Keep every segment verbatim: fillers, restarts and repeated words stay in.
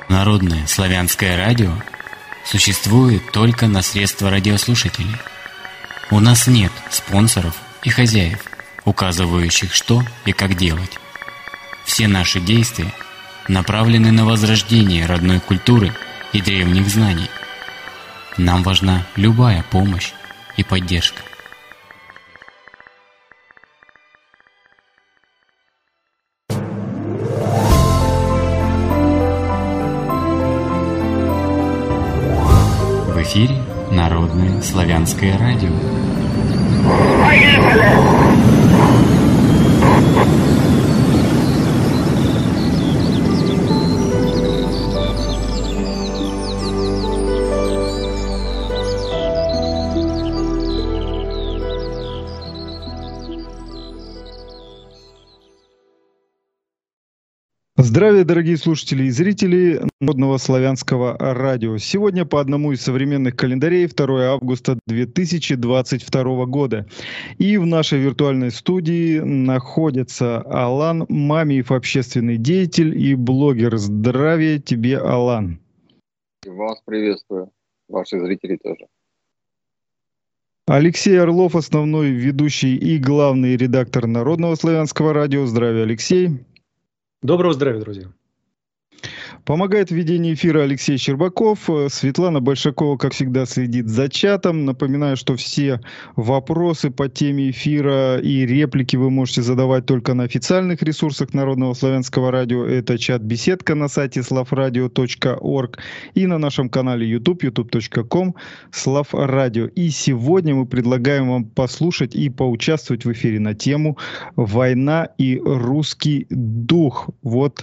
Народное славянское радио существует только на средства радиослушателей. У нас нет спонсоров и хозяев, указывающих, что и как делать. Все наши действия направлены на возрождение родной культуры и древних знаний. Нам важна любая помощь и поддержка. В эфире Народное славянское радио. Здравия, дорогие слушатели и зрители Народного славянского радио. Сегодня по одному из современных календарей второе августа две тысячи двадцать второго года. И в нашей виртуальной студии находится Алан Мамиев, общественный деятель и блогер. Здравия тебе, Алан. Вас приветствую, ваши зрители тоже. Алексей Орлов, основной ведущий и главный редактор Народного славянского радио. Здравия, Алексей. Доброго здравия, друзья. Помогает в ведении эфира Алексей Щербаков. Светлана Большакова, как всегда, следит за чатом. Напоминаю, что все вопросы по теме эфира и реплики вы можете задавать только на официальных ресурсах Народного славянского радио. Это чат-беседка на сайте славрадио точка орг и на нашем канале YouTube, ютуб точка ком славрадио. И сегодня мы предлагаем вам послушать и поучаствовать в эфире на тему «Война и русский дух». Вот.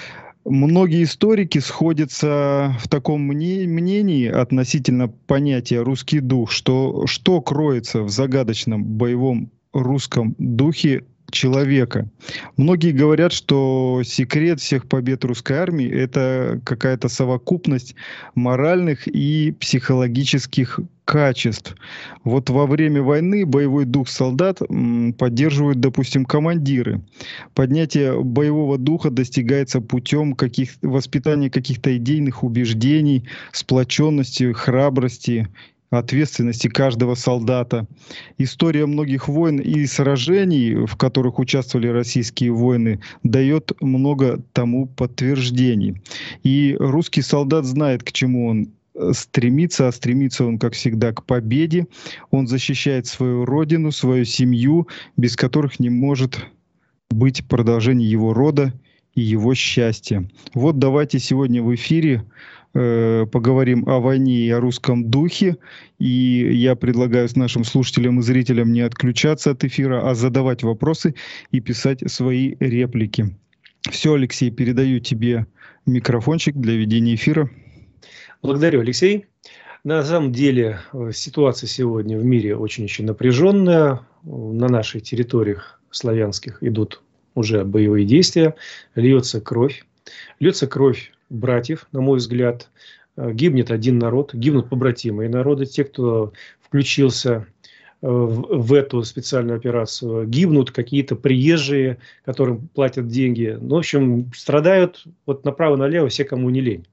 Многие историки сходятся в таком мнении относительно понятия «русский дух», что, что кроется в загадочном боевом русском духе человека. Многие говорят, что секрет всех побед русской армии — это какая-то совокупность моральных и психологических качеств. Вот во время войны боевой дух солдат м, поддерживают, допустим, командиры. Поднятие боевого духа достигается путем каких, воспитания каких-то идейных убеждений, сплоченности, храбрости, ответственности каждого солдата. История многих войн и сражений, в которых участвовали российские воины, дает много тому подтверждений. И русский солдат знает, к чему он стремится, а стремится он, как всегда, к победе. Он защищает свою родину, свою семью, без которых не может быть продолжение его рода и его счастья. Вот давайте сегодня в эфире э, поговорим о войне и о русском духе. И я предлагаю нашим слушателям и зрителям не отключаться от эфира, а задавать вопросы и писать свои реплики. Все, Алексей, передаю тебе микрофончик для ведения эфира. Благодарю, Алексей. На самом деле ситуация сегодня в мире очень-очень напряженная. На наших территориях славянских идут уже боевые действия. Льется кровь. Льется кровь братьев, на мой взгляд. Гибнет один народ, гибнут побратимые народы. Те, кто включился в, в эту специальную операцию, гибнут какие-то приезжие, которым платят деньги. Ну, в общем, страдают вот направо-налево все, кому не лень.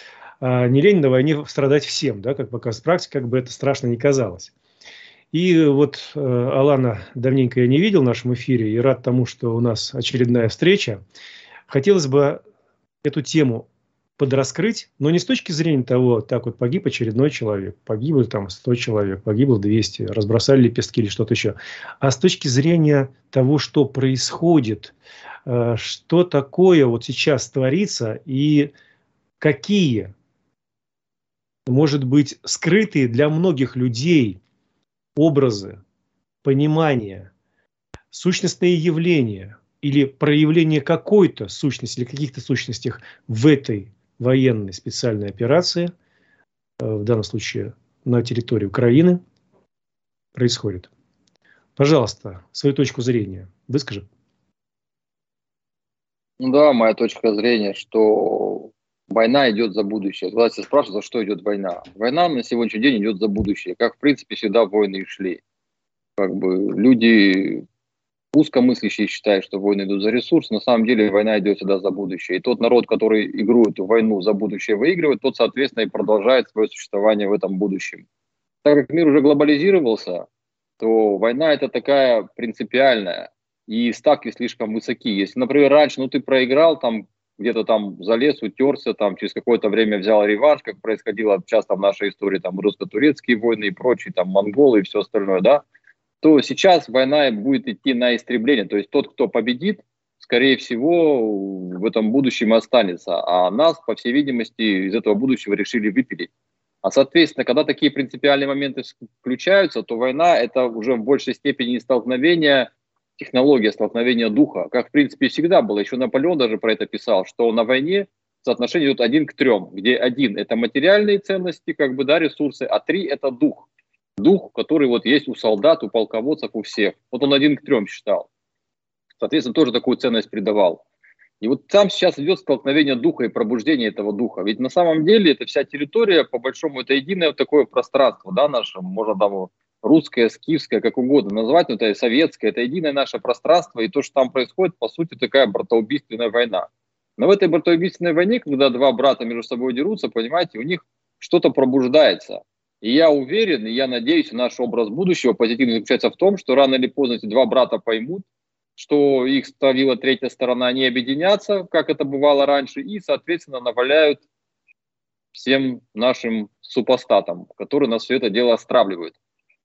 А не лень на войне страдать всем, да, как показывает практика, как бы это страшно ни казалось. И вот э, Алана давненько я не видел в нашем эфире и рад тому, что у нас очередная встреча. Хотелось бы эту тему подраскрыть, но не с точки зрения того, так вот погиб очередной человек, погибло там сто человек, погибло двести, разбросали лепестки или что-то еще, а с точки зрения того, что происходит, э, что такое вот сейчас творится и какие, может быть, скрытые для многих людей образы, понимания, сущностные явления или проявление какой-то сущности или каких-то сущностях в этой военной специальной операции, в данном случае на территории Украины, происходит. Пожалуйста, свою точку зрения выскажи. Ну да, моя точка зрения, что война идет за будущее. Когда все спрашивают, за что идет война. Война на сегодняшний день идет за будущее, как в принципе всегда войны и шли. Как бы люди узкомыслящие считают, что войны идут за ресурс, на самом деле война идет всегда за будущее. И тот народ, который игру эту войну за будущее выигрывает, тот, соответственно, и продолжает свое существование в этом будущем. Так как мир уже глобализировался, то война это такая принципиальная, и ставки слишком высоки. Если, например, раньше ну, ты проиграл, там где-то там залез, утерся, там через какое-то время взял реванш, как происходило часто в нашей истории, там русско-турецкие войны и прочие, там монголы и все остальное, да, то сейчас война будет идти на истребление. То есть тот, кто победит, скорее всего, в этом будущем останется. А нас, по всей видимости, из этого будущего решили выпилить. А, соответственно, когда такие принципиальные моменты включаются, то война – это уже в большей степени не столкновение технологии, а столкновение духа. Как, в принципе, всегда было. Еще Наполеон даже про это писал, что на войне соотношение идет один к трем, где один – это материальные ценности, как бы, да, ресурсы, а три – это дух. Дух, который вот есть у солдат, у полководцев, у всех. Вот он один к трем считал. Соответственно, тоже такую ценность придавал. И вот там сейчас идет столкновение духа и пробуждение этого духа. Ведь на самом деле эта вся территория, по большому, это единое такое пространство, да, наше, можно там русское, скифское, как угодно назвать, но это советское, это единое наше пространство. И то, что там происходит, по сути, такая братоубийственная война. Но в этой братоубийственной войне, когда два брата между собой дерутся, понимаете, у них что-то пробуждается. И я уверен, и я надеюсь, наш образ будущего позитивный заключается в том, что рано или поздно эти два брата поймут, что их ставила третья сторона, они объединятся, как это бывало раньше, и, соответственно, наваляют всем нашим супостатам, которые на все это дело остравливают.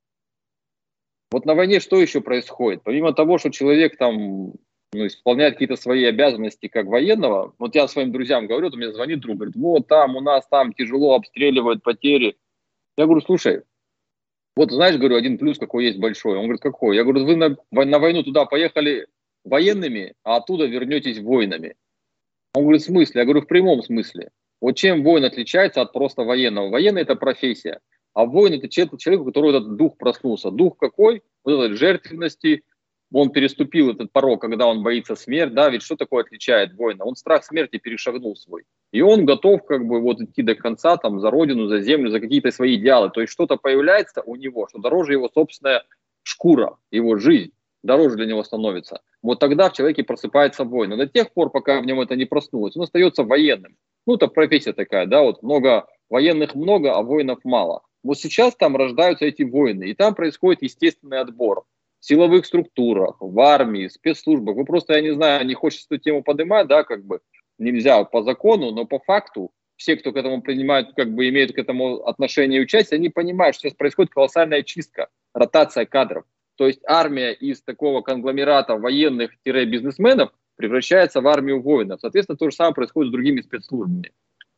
Вот на войне что еще происходит? Помимо того, что человек там ну, исполняет какие-то свои обязанности как военного, вот я своим друзьям говорю, у меня звонит друг, говорит, вот там у нас там тяжело обстреливают, потери. Я говорю, слушай, вот знаешь, говорю, один плюс какой есть большой. Он говорит, какой? Я говорю, вы на, на войну туда поехали военными, а оттуда вернетесь воинами. Он говорит, в смысле? Я говорю, в прямом смысле. Вот чем воин отличается от просто военного? Военный – это профессия, а воин – это человек, у которого этот дух проснулся. Дух какой? Вот этой жертвенности. Он переступил этот порог, когда он боится смерти. Да, ведь что такое отличает воина? Он страх смерти перешагнул свой. И он готов как бы вот идти до конца там, за родину, за землю, за какие-то свои идеалы. То есть что-то появляется у него, что дороже его собственная шкура, его жизнь, дороже для него становится. Вот тогда в человеке просыпается воин. Но до тех пор, пока в нем это не проснулось, он остается военным. Ну, это профессия такая, да, вот много военных много, а воинов мало. Вот сейчас там рождаются эти воины, и там происходит естественный отбор. В силовых структурах, в армии, в спецслужбах. Вы просто, я не знаю, не хочется эту тему поднимать, да, как бы нельзя по закону, но по факту все, кто к этому принимают, как бы имеют к этому отношение и участие, они понимают, что сейчас происходит колоссальная чистка, ротация кадров. То есть армия из такого конгломерата военных-бизнесменов превращается в армию воинов. Соответственно, то же самое происходит с другими спецслужбами.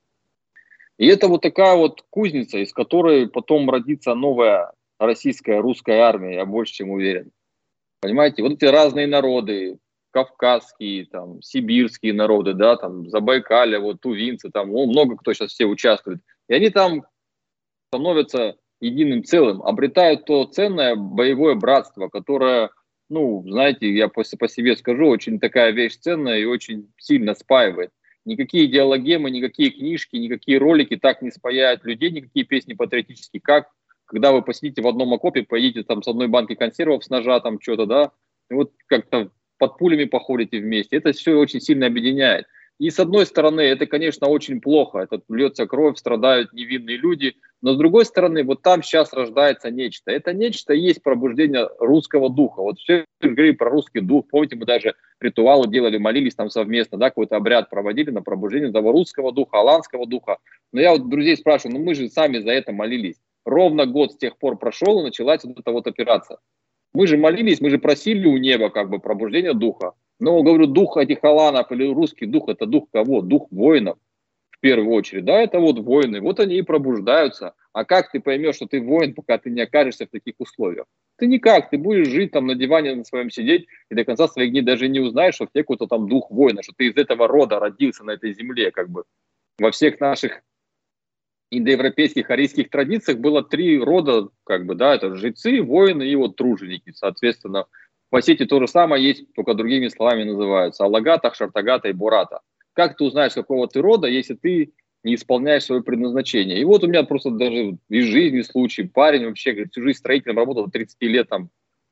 И это вот такая вот кузница, из которой потом родится новая российская, русская армия, я больше чем уверен. Понимаете, вот эти разные народы, кавказские, там, сибирские народы, да, там, Забайкалье, вот, тувинцы, там, ну, много кто сейчас все участвует. И они там становятся единым целым, обретают то ценное боевое братство, которое, ну, знаете, я по, по себе скажу, очень такая вещь ценная и очень сильно спаивает. Никакие идеологемы, никакие книжки, никакие ролики так не спаяют людей, никакие песни патриотические, как когда вы посидите в одном окопе, поедете там с одной банкой консервов с ножа, там что-то, да, и вот как-то под пулями походите вместе. Это все очень сильно объединяет. И с одной стороны, это, конечно, очень плохо. Это льется кровь, страдают невинные люди. Но с другой стороны, вот там сейчас рождается нечто. Это нечто и есть пробуждение русского духа. Вот все говорили про русский дух. Помните, мы даже ритуалы делали, молились там совместно, да, какой-то обряд проводили на пробуждение того русского духа, аланского духа. Но я вот друзей спрашиваю, ну мы же сами за это молились. Ровно год с тех пор прошел, и началась вот эта вот операция. Мы же молились, мы же просили у неба как бы пробуждения духа. Но, говорю, дух этих аланов или русский дух, это дух кого? Дух воинов в первую очередь. Да, это вот воины, вот они и пробуждаются. А как ты поймешь, что ты воин, пока ты не окажешься в таких условиях? Ты никак, ты будешь жить там на диване на своем сидеть, и до конца своих дней даже не узнаешь, что в тебе какой-то там дух воина, что ты из этого рода родился на этой земле, как бы. Во всех наших индоевропейских, арийских традициях было три рода, как бы, да, это жрецы, воины и вот труженики, соответственно. В Осетии то же самое есть, только другими словами называются. Алагата, Шартагата и Бурата. Как ты узнаешь, какого ты рода, если ты не исполняешь свое предназначение? И вот у меня просто даже из жизни случай. Парень вообще, говорит, всю жизнь строителем работал, тридцать лет там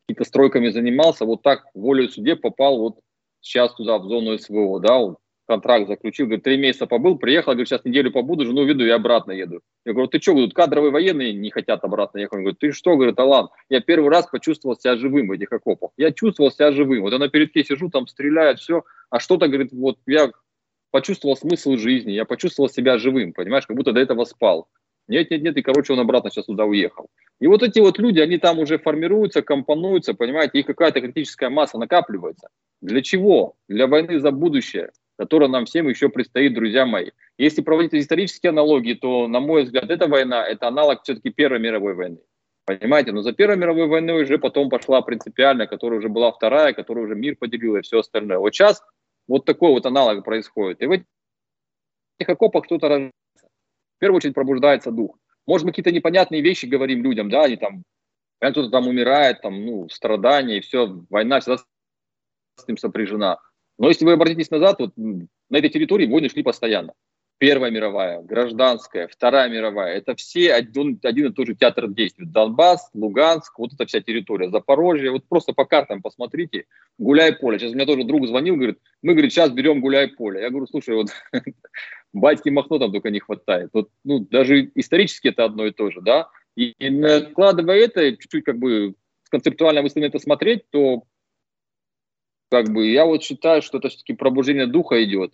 какими-то стройками занимался, вот так волею судеб попал вот сейчас туда, в зону СВО, да, вот контракт заключил, говорит, три месяца побыл, приехал, говорит, сейчас неделю побуду, жену веду и обратно еду. Я говорю, ты что, тут кадровые военные не хотят обратно ехать? Он говорит, ты что, говорит, Алан, я первый раз почувствовал себя живым в этих окопах. Я чувствовал себя живым. Вот я на передке сижу, там стреляют, все, а что-то, говорит, вот я почувствовал смысл жизни, я почувствовал себя живым, понимаешь, как будто до этого спал. Нет, нет, нет, и, короче, он обратно сейчас туда уехал. И вот эти вот люди, они там уже формируются, компонуются, понимаете, их какая-то критическая масса накапливается. Для чего? Для войны за будущее, которая нам всем еще предстоит, друзья мои. Если проводить исторические аналогии, то, на мой взгляд, эта война – это аналог все-таки Первой мировой войны. Понимаете? Но за Первой мировой войной уже потом пошла принципиальная, которая уже была вторая, которую уже мир поделил и все остальное. Вот сейчас вот такой вот аналог происходит. И в этих окопах кто-то рождается. В первую очередь пробуждается дух. Может, мы какие-то непонятные вещи говорим людям, да, они там, кто-то там умирает, там, ну, страдания, и все, война всегда с ним сопряжена. Но если вы обратитесь назад, вот на этой территории войны шли постоянно. Первая мировая, гражданская, Вторая мировая, это все один, один и тот же театр действий. Донбасс, Луганск, вот эта вся территория, Запорожье, вот просто по картам посмотрите, Гуляй-Поле. Сейчас у меня тоже друг звонил, говорит, мы, говорит, сейчас берем Гуляй-Поле. Я говорю, слушай, вот батьки Махно там только не хватает. Вот, ну, даже исторически это одно и то же, да. И, и накладывая это, чуть-чуть как бы концептуально если на это смотреть, то как бы я вот считаю, что это все-таки пробуждение духа идет.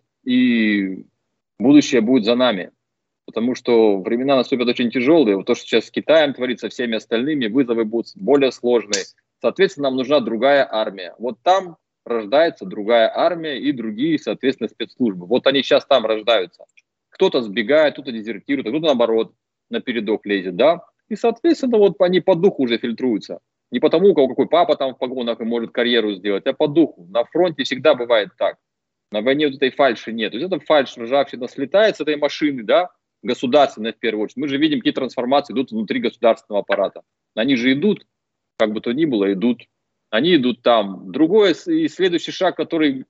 И будущее будет за нами, потому что времена наступят очень тяжелые. Вот то, что сейчас с Китаем творится, всеми остальными, вызовы будут более сложные. Соответственно, нам нужна другая армия. Вот там рождается другая армия и другие, соответственно, спецслужбы. Вот они сейчас там рождаются. Кто-то сбегает, кто-то дезертирует, а кто-то, наоборот, на передок лезет, да? И, соответственно, вот они по духу уже фильтруются. Не потому, у кого какой папа там в погонах и может карьеру сделать, а по духу. На фронте всегда бывает так. На войне вот этой фальши нет. То есть эта фальшь ржавчина слетает с этой машины, да, государственной в первую очередь. Мы же видим, какие трансформации идут внутри государственного аппарата. Они же идут, как бы то ни было, идут. Они идут там. Другой и следующий шаг, который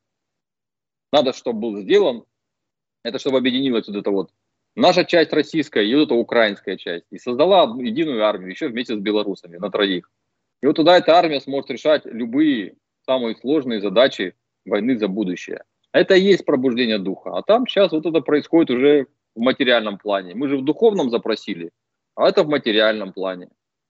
надо, чтобы был сделан, это чтобы объединилась вот эта вот наша часть российская и вот эта украинская часть. И создала единую армию, еще вместе с белорусами, на троих. И вот туда эта армия сможет решать любые самые сложные задачи войны за будущее. Это и есть пробуждение духа. А там сейчас вот это происходит уже в материальном плане. Мы же в духовном запросили, а это в материальном плане.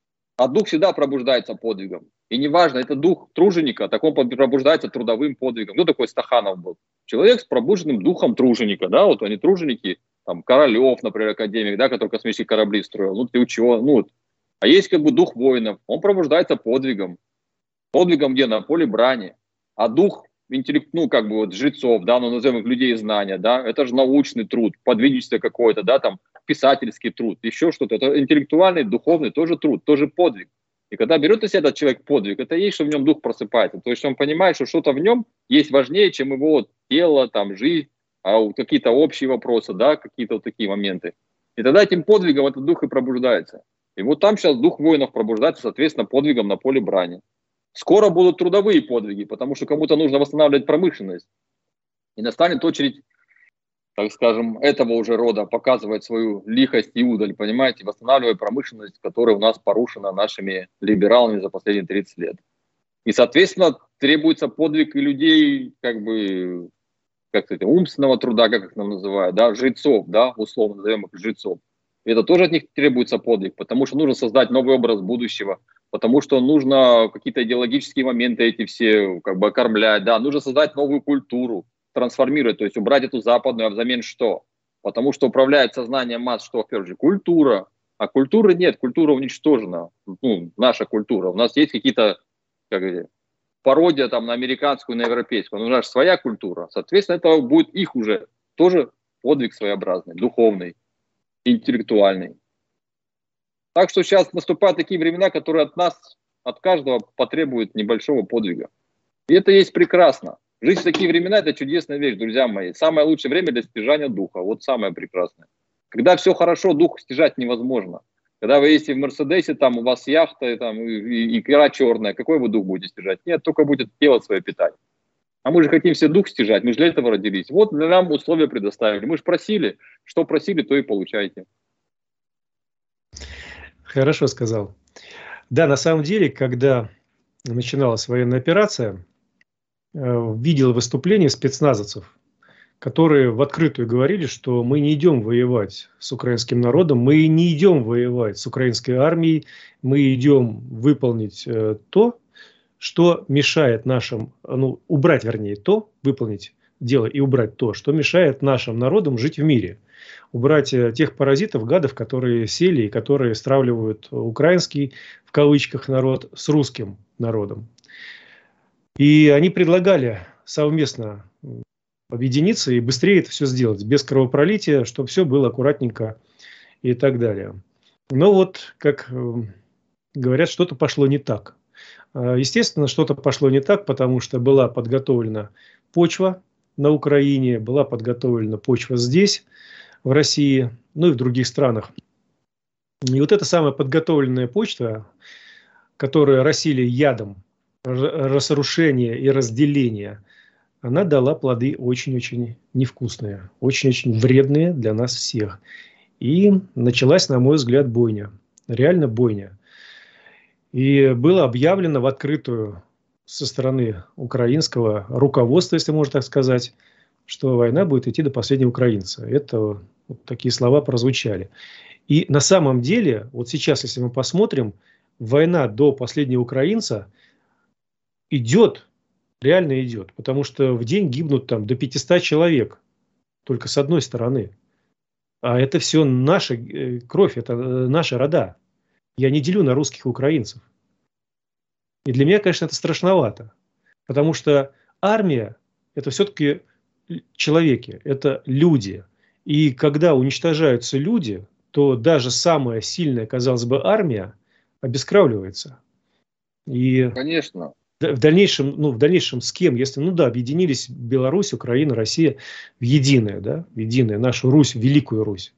А дух всегда пробуждается подвигом. И неважно, это дух труженика, так он пробуждается трудовым подвигом. Кто такой Стаханов был? Человек с пробужденным духом труженика. Да? Вот они труженики, там Королев, например, академик, да, который космические корабли строил. Ну, ты учего, ну вот. А есть как бы дух воинов. Он пробуждается подвигом. Подвигом где? На поле брани. А дух интеллект, ну, как бы вот жрецов, да, ну, назовем их людей знания, да, это же научный труд, подвижничество какое-то, да, там, писательский труд, еще что-то, это интеллектуальный, духовный тоже труд, тоже подвиг. И когда берет на себя этот человек подвиг, это есть, что в нем дух просыпается, то есть он понимает, что что-то в нем есть важнее, чем его вот тело, там, жизнь, а вот какие-то общие вопросы, да, какие-то вот такие моменты. И тогда этим подвигом этот дух и пробуждается. И вот там сейчас дух воинов пробуждается, соответственно, подвигом на поле брани. Скоро будут трудовые подвиги, потому что кому-то нужно восстанавливать промышленность. И настанет очередь, так скажем, этого уже рода показывать свою лихость и удаль, понимаете, восстанавливая промышленность, которая у нас порушена нашими либералами за последние тридцать лет. И, соответственно, требуется подвиг и людей, как бы, как сказать, умственного труда, как их нам называют, да, жрецов, да, условно назовем их жрецов. И это тоже от них требуется подвиг, потому что нужно создать новый образ будущего, потому что нужно какие-то идеологические моменты эти все как бы окормлять, да, нужно создать новую культуру, трансформировать, то есть убрать эту западную, а взамен что? Потому что управляет сознанием масс, что, в первую очередь, культура, а культуры нет, культура уничтожена, ну, наша культура, у нас есть какие-то, как говорить, пародия там на американскую, на европейскую, но у нас своя культура, соответственно, это будет их уже тоже подвиг своеобразный, духовный, интеллектуальный. Так что сейчас наступают такие времена, которые от нас, от каждого потребуют небольшого подвига. И это есть прекрасно. Жить в такие времена – это чудесная вещь, друзья мои. Самое лучшее время для стяжания духа. Вот самое прекрасное. Когда все хорошо, дух стяжать невозможно. Когда вы ездите в Мерседесе, там у вас яхта, там, и, и икра черная, какой вы дух будете стяжать? Нет, только будет тело свое питать. А мы же хотим все дух стяжать, мы же для этого родились. Вот для нам условия предоставили. Мы же просили, что просили, то и получаете. Хорошо сказал. Да, на самом деле, когда начиналась военная операция, видел выступления спецназовцев, которые в открытую говорили, что мы не идем воевать с украинским народом, мы не идем воевать с украинской армией, мы идем выполнить э, то, что мешает нашим, ну, убрать, вернее, то, выполнить дело и убрать то, что мешает нашим народам жить в мире. Убрать э, тех паразитов, гадов, которые сели и которые стравливают украинский, в кавычках, народ с русским народом. И они предлагали совместно объединиться и быстрее это все сделать, без кровопролития, чтобы все было аккуратненько и так далее. Но вот, как говорят, что-то пошло не так. Естественно, что-то пошло не так, потому что была подготовлена почва на Украине, была подготовлена почва здесь, в России, ну и в других странах. И вот эта самая подготовленная почва, которая росили ядом разрушения и разделения, она дала плоды очень-очень невкусные, очень-очень вредные для нас всех. И началась, на мой взгляд, бойня. Реально бойня. И было объявлено в открытую со стороны украинского руководства, если можно так сказать, что война будет идти до последнего украинца. Это вот такие слова прозвучали. И на самом деле, вот сейчас, если мы посмотрим, война до последнего украинца идет, реально идет. Потому что в день гибнут там до пятисот человек. Только с одной стороны. А это все наша кровь, это наши рода. Я не делю на русских и украинцев. И для меня, конечно, это страшновато. Потому что армия – это все-таки человеки, это люди. И когда уничтожаются люди, то даже самая сильная, казалось бы, армия обескровливается. И Конечно. В дальнейшем, ну, в дальнейшем с кем, если, ну да, объединились Беларусь, Украина, Россия в единое, да, в единое, нашу Русь, Великую Русь.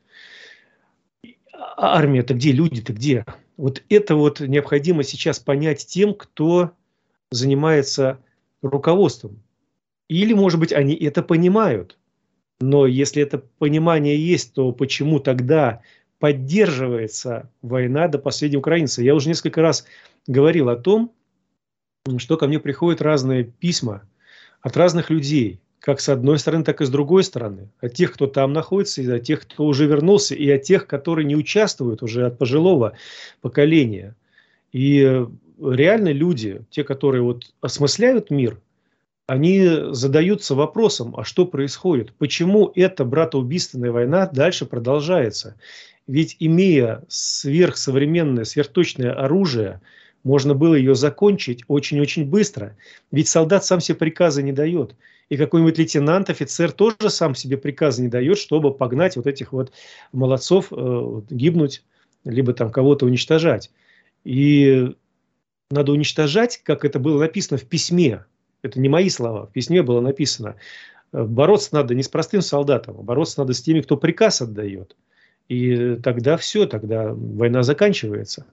А армия-то где, люди-то где? Вот это вот необходимо сейчас понять тем, кто занимается руководством. Или, может быть, они это понимают. Но если это понимание есть, то почему тогда поддерживается война до последнего украинца? Я уже несколько раз говорил о том, что ко мне приходят разные письма от разных людей, как с одной стороны, так и с другой стороны. От тех, кто там находится, и от тех, кто уже вернулся, и от тех, которые не участвуют уже от пожилого поколения. И реально люди, те, которые вот осмысляют мир, они задаются вопросом, а что происходит? Почему эта братоубийственная война дальше продолжается? Ведь имея сверхсовременное, сверхточное оружие, можно было ее закончить очень-очень быстро. Ведь солдат сам себе приказы не дает. И какой-нибудь лейтенант, офицер тоже сам себе приказы не дает, чтобы погнать вот этих вот молодцов э, гибнуть, либо там кого-то уничтожать. И надо уничтожать, как это было написано в письме. Это не мои слова. В письме было написано. Бороться надо не с простым солдатом, а бороться надо с теми, кто приказ отдает. И тогда все, тогда война заканчивается.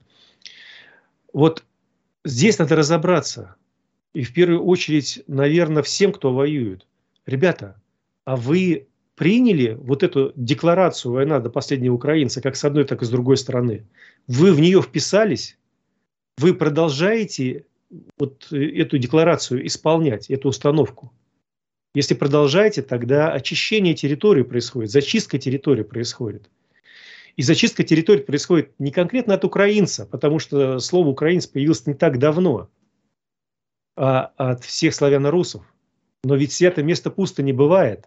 Вот здесь надо разобраться. И в первую очередь, наверное, всем, кто воюет. Ребята, а вы приняли вот эту декларацию «Война до последнего украинца» как с одной, так и с другой стороны? Вы в нее вписались? Вы продолжаете вот эту декларацию исполнять, эту установку? Если продолжаете, тогда очищение территории происходит, зачистка территории происходит. И зачистка территории происходит не конкретно от украинца, потому что слово «украинец» появилось не так давно, а от всех славяно-русов. Но ведь святое место пусто не бывает.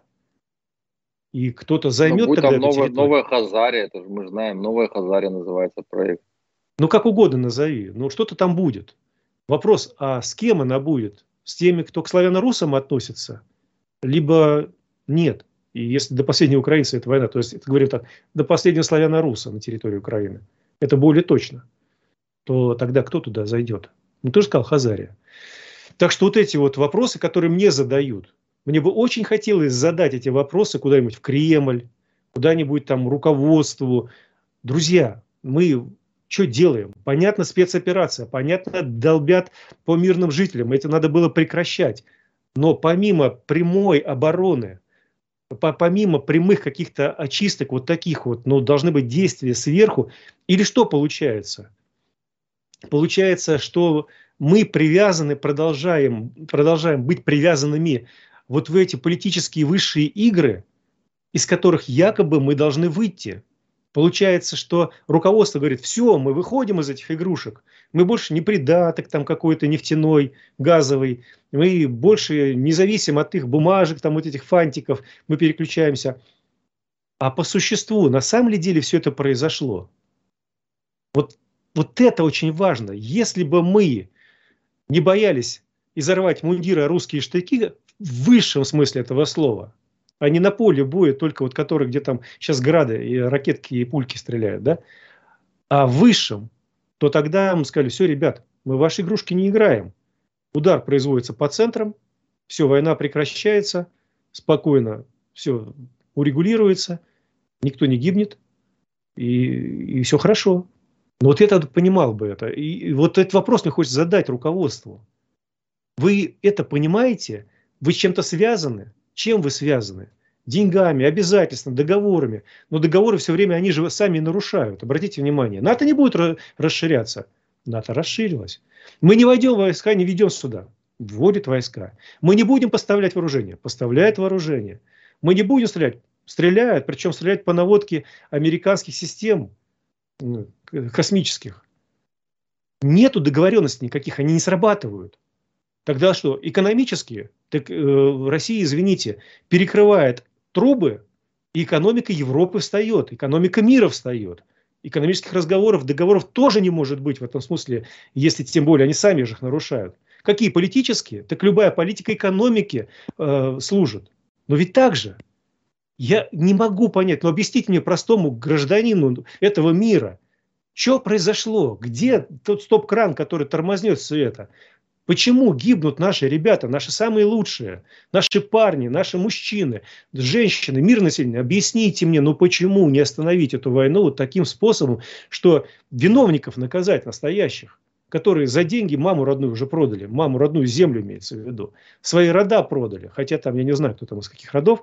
И кто-то займет тогда эту новая, территорию. Новая Хазария, это же мы знаем, Новая Хазария называется проект. Ну, как угодно назови, но что-то там будет. Вопрос, а с кем она будет? С теми, кто к славяно-русам относится? Либо нет. И если до последнего украинца это война, то есть, это, говорим так, до последнего славяно-руса на территории Украины, это более точно, то тогда кто туда зайдет? Ну, ты же сказал, Хазария. Так что вот эти вот вопросы, которые мне задают, мне бы очень хотелось задать эти вопросы куда-нибудь в Кремль, куда-нибудь там руководству. Друзья, мы что делаем? Понятно, спецоперация, понятно, долбят по мирным жителям, это надо было прекращать. Но помимо прямой обороны, помимо прямых каких-то очисток вот таких вот, ну, должны быть действия сверху. Или что получается? Получается, что мы привязаны, продолжаем, продолжаем быть привязанными вот в эти политические высшие игры, из которых якобы мы должны выйти. Получается, что руководство говорит: все, мы выходим из этих игрушек, мы больше не придаток там какой-то нефтяной, газовый, мы больше не зависим от их бумажек, там вот этих фантиков, мы переключаемся. А по существу, на самом ли деле все это произошло? Вот, вот это очень важно. Если бы мы не боялись изорвать мундиры, русские штыки в высшем смысле этого слова, а не на поле боя, только вот который, где там сейчас грады и ракетки и пульки стреляют, да, а в высшем, то тогда мы сказали: все, ребят, мы в ваши игрушки не играем. Удар производится по центрам, все, война прекращается, спокойно все урегулируется, никто не гибнет, и, и все хорошо. Но вот я тогда понимал бы это. И, и вот этот вопрос мне хочется задать руководству. Вы это понимаете? Вы с чем-то связаны? Чем вы связаны? Деньгами, обязательствами, договорами. Но договоры все время, они же сами нарушают. Обратите внимание. НАТО не будет расширяться. НАТО расширилось. Мы не войдем в войска, не ведем сюда. Вводит войска. Мы не будем поставлять вооружение. Поставляет вооружение. Мы не будем стрелять. Стреляют. Причем стреляют по наводке американских систем космических. Нету договоренностей никаких. Они не срабатывают. Тогда что, экономически, так, э, Россия, извините, перекрывает трубы, и экономика Европы встает, экономика мира встает. Экономических разговоров, договоров тоже не может быть в этом смысле, если тем более они сами же их нарушают. Какие политические? Так любая политика экономики э, служит. Но ведь так же. Я не могу понять, но объясните мне, простому гражданину этого мира, что произошло? Где тот стоп-кран, который тормознет все это? Почему гибнут наши ребята, наши самые лучшие, наши парни, наши мужчины, женщины, мирное население? Объясните мне, ну почему не остановить эту войну вот таким способом, что виновников наказать настоящих, которые за деньги маму родную уже продали, маму родную землю имеется в виду, свои рода продали, хотя там я не знаю, кто там из каких родов,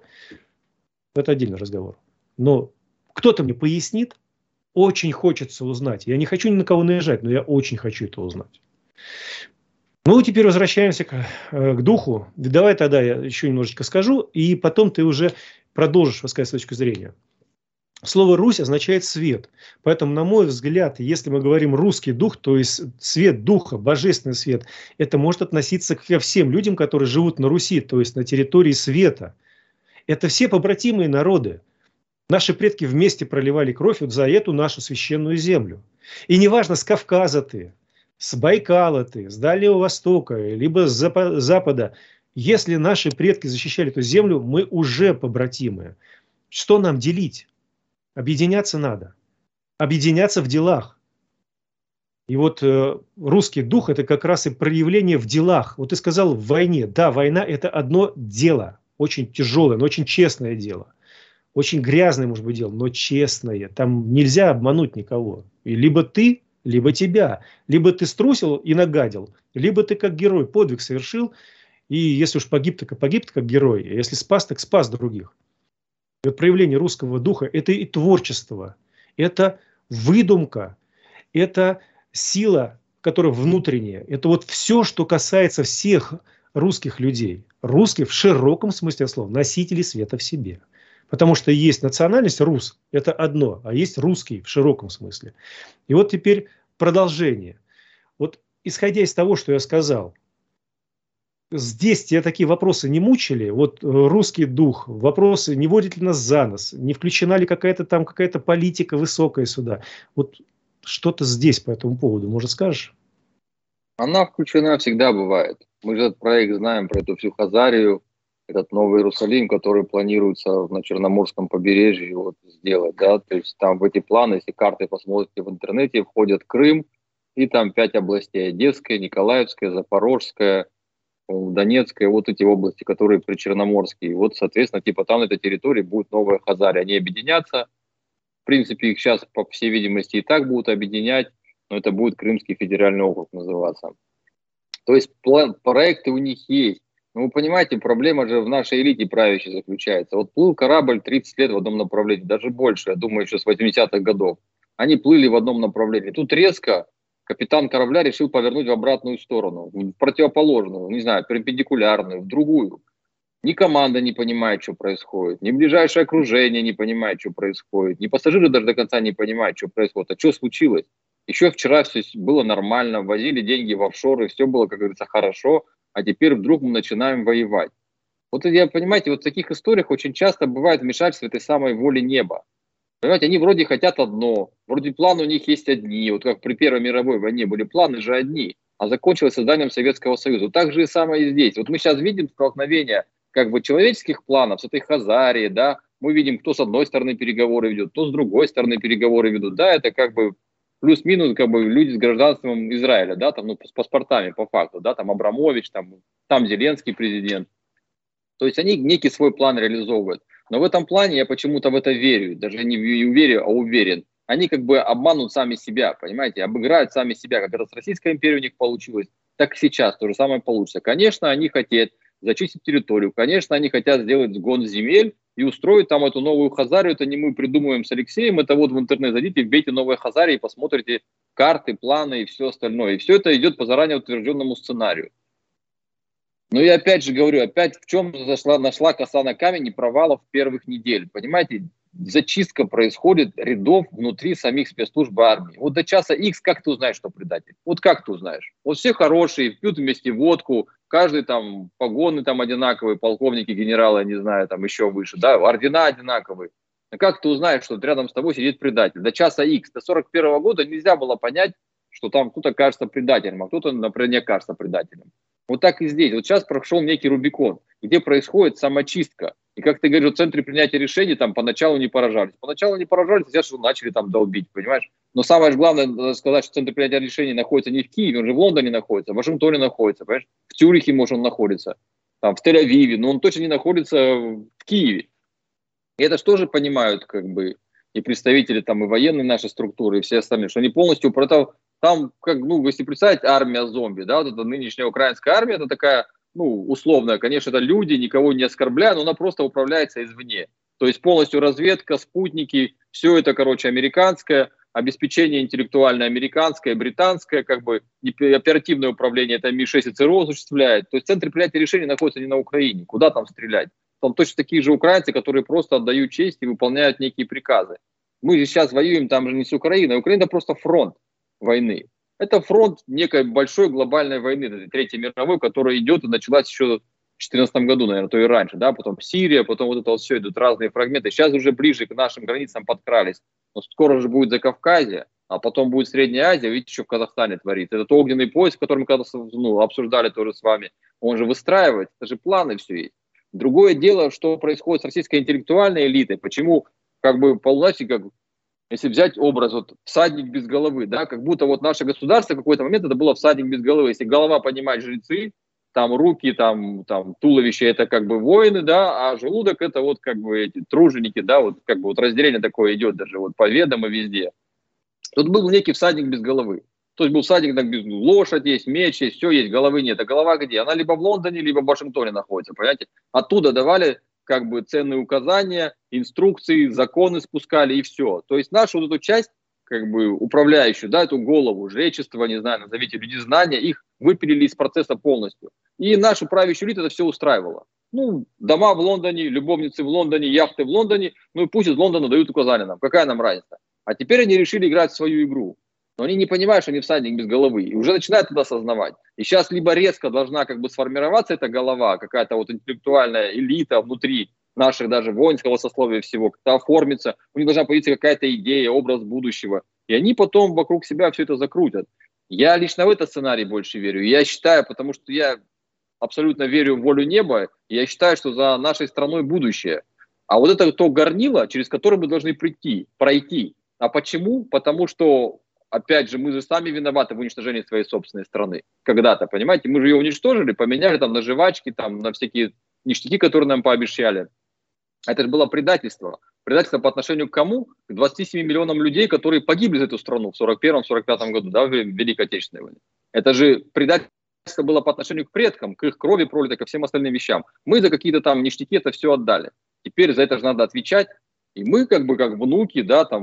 это отдельный разговор. Но кто-то мне пояснит, очень хочется узнать. Я не хочу ни на кого наезжать, но я очень хочу это узнать. Ну, теперь возвращаемся к, к духу. Давай тогда я еще немножечко скажу, и потом ты уже продолжишь высказать свою точку зрения. Слово «Русь» означает «свет». Поэтому, на мой взгляд, если мы говорим «русский дух», то есть свет духа, божественный свет, это может относиться ко всем людям, которые живут на Руси, то есть на территории света. Это все побратимые народы. Наши предки вместе проливали кровь вот за эту нашу священную землю. И неважно, с Кавказа ты, с Байкала ты, с Дальнего Востока, либо с Запада. Если наши предки защищали эту землю, мы уже побратимы. Что нам делить? Объединяться надо. Объединяться в делах. И вот э, русский дух – это как раз и проявление в делах. Вот ты сказал в войне. Да, война – это одно дело. Очень тяжелое, но очень честное дело. Очень грязное, может быть, дело, но честное. Там нельзя обмануть никого. И либо ты, либо тебя. Либо ты струсил и нагадил, либо ты как герой подвиг совершил. И если уж погиб, так и погиб как герой. А если спас, так спас других. И вот проявление русского духа – это и творчество, это выдумка, это сила, которая внутренняя. Это вот все, что касается всех русских людей. Русских в широком смысле слова, носители света в себе. Потому что есть национальность рус, это одно, а есть русский в широком смысле. И вот теперь продолжение. Вот исходя из того, что я сказал, здесь тебя такие вопросы не мучили? Вот русский дух, вопросы, не водит ли нас за нос, не включена ли какая-то там какая-то политика высокая сюда? Вот что-то здесь по этому поводу, может, скажешь? Она включена всегда бывает. Мы же этот проект знаем, про эту всю Хазарию, этот Новый Иерусалим, который планируется на Черноморском побережье вот сделать, да, то есть там в эти планы, если карты посмотрите в интернете, входят Крым, и там пять областей: Одесская, Николаевская, Запорожская, Донецкая, вот эти области, которые причерноморские. И вот, соответственно, типа там на этой территории будет Новая Хазария. Они объединятся. В принципе, их сейчас, по всей видимости, и так будут объединять, но это будет Крымский федеральный округ называться. То есть план, проекты у них есть. Но вы понимаете, проблема же в нашей элите правящей заключается. Вот плыл корабль тридцать лет в одном направлении, даже больше, я думаю, еще с восьмидесятых годов. Они плыли в одном направлении. Тут резко капитан корабля решил повернуть в обратную сторону, в противоположную, не знаю, перпендикулярную, в другую. Ни команда не понимает, что происходит, ни ближайшее окружение не понимает, что происходит, ни пассажиры даже до конца не понимают, что происходит. А что случилось? Еще вчера все было нормально, возили деньги в офшоры, все было, как говорится, хорошо, а теперь вдруг мы начинаем воевать. Вот я, понимаете, вот в таких историях очень часто бывает вмешательство этой самой воли неба. Понимаете, они вроде хотят одно, вроде планы у них есть одни, вот как при Первой мировой войне были планы же одни, а закончилось созданием Советского Союза. Вот так же и самое и здесь. Вот мы сейчас видим столкновение как бы человеческих планов с этой Хазарией, да, мы видим, кто с одной стороны переговоры ведет, кто с другой стороны переговоры ведут, да, это как бы плюс-минус как бы люди с гражданством Израиля, да, там, ну, с паспортами по факту, да, там Абрамович, там, там Зеленский президент. То есть они некий свой план реализовывают. Но в этом плане я почему-то в это верю, даже не верю, а уверен. Они как бы обманут сами себя, понимаете, обыграют сами себя. Как это с Российской империей у них получилось, так и сейчас то же самое получится. Конечно, они хотят зачистить территорию, конечно, они хотят сделать сгон земель и устроить там эту новую Хазарию. Это не мы придумываем с Алексеем, это вот в интернет зайдите, вбейте новые Хазарии и посмотрите карты, планы и все остальное. И все это идет по заранее утвержденному сценарию. Но я опять же говорю, опять в чем зашла, нашла коса на камень и провалов первых недель. Понимаете, зачистка происходит рядов внутри самих спецслужб армии. Вот до часа X как ты узнаешь, что предатель? Вот как ты узнаешь? Вот все хорошие, пьют вместе водку, каждый там погоны там одинаковые, полковники, генералы, я не знаю, там еще выше, да, ордена одинаковые. А как ты узнаешь, что рядом с тобой сидит предатель? До часа X, до сорок первого года нельзя было понять, что там кто-то кажется предателем, а кто-то, например, не кажется предателем. Вот так и здесь. Вот сейчас прошел некий Рубикон, где происходит самочистка. И как ты говоришь, в центре принятия решений там поначалу не поражались. Поначалу не поражались, сейчас что начали там долбить, понимаешь? Но самое же главное, надо сказать, что центр принятия решений находится не в Киеве, он же в Лондоне находится, в Вашингтоне находится, понимаешь? В Цюрихе, может, он находится, там, в Тель-Авиве, но он точно не находится в Киеве. И это же тоже понимают, как бы, и представители там, и военной нашей структуры, и все остальные, что они полностью про это. Там, как, ну, если представить, армия зомби, да, вот эта нынешняя украинская армия, это такая, ну, условная, конечно, это люди, никого не оскорбляя, но она просто управляется извне. То есть полностью разведка, спутники, все это, короче, американское, обеспечение интеллектуальное американское, британское, как бы оперативное управление, это Ми шесть и ЦРУ осуществляет. То есть центр принятия решений находится не на Украине, куда там стрелять? Там точно такие же украинцы, которые просто отдают честь и выполняют некие приказы. Мы же сейчас воюем там же не с Украиной, Украина просто фронт войны. Это фронт некой большой глобальной войны, Третьей мировой, которая идет и началась еще в две тысячи четырнадцатом году, наверное, то и раньше, да, потом Сирия, потом вот это вот все, идут разные фрагменты. Сейчас уже ближе к нашим границам подкрались, но скоро же будет Закавказье, а потом будет Средняя Азия, видите, что в Казахстане творится. Этот огненный пояс, который мы когда-то ну, обсуждали тоже с вами, он же выстраивается, это же планы все есть. Другое дело, что происходит с российской интеллектуальной элитой, почему, как бы, полностью, как если взять образ, вот, всадник без головы, да, как будто вот наше государство в какой-то момент это было всадник без головы. Если голова поднимает жрецы, там руки, там, там туловище это как бы воины, да, а желудок это вот как бы эти труженики, да, вот как бы вот разделение такое идет даже вот по ведам и везде. Тут был некий всадник без головы. То есть был всадник, так, без лошадь есть, меч есть, все есть, головы нет. А голова где? Она либо в Лондоне, либо в Вашингтоне находится, понимаете? Оттуда давали как бы ценные указания, инструкции, законы спускали и все. То есть нашу вот эту часть, как бы управляющую, да, эту голову, жречество, не знаю, назовите, люди знания, их выпилили из процесса полностью. И нашу правящую элиту это все устраивало. Ну, дома в Лондоне, любовницы в Лондоне, яхты в Лондоне, ну и пусть из Лондона дают указания нам, какая нам разница. А теперь они решили играть в свою игру. Но они не понимают, что они всадник без головы. И уже начинают это осознавать. И сейчас либо резко должна как бы сформироваться эта голова, какая-то вот интеллектуальная элита внутри наших даже воинского сословия всего, как-то оформится. У них должна появиться какая-то идея, образ будущего. И они потом вокруг себя все это закрутят. Я лично в этот сценарий больше верю. Я считаю, потому что я абсолютно верю в волю неба, я считаю, что за нашей страной будущее. А вот это то горнило, через которое мы должны прийти, пройти. А почему? Потому что опять же, мы же сами виноваты в уничтожении своей собственной страны. Когда-то, понимаете, мы же ее уничтожили, поменяли там на жвачки, там на всякие ништяки, которые нам пообещали. Это же было предательство. Предательство по отношению к кому? К двадцати семи миллионам людей, которые погибли за эту страну в сорок первом — сорок пятом году, да, в Великой Отечественной войне. Это же предательство было по отношению к предкам, к их крови пролитой, ко всем остальным вещам. Мы за какие-то там ништяки это все отдали. Теперь за это же надо отвечать. И мы как бы как внуки, да, там,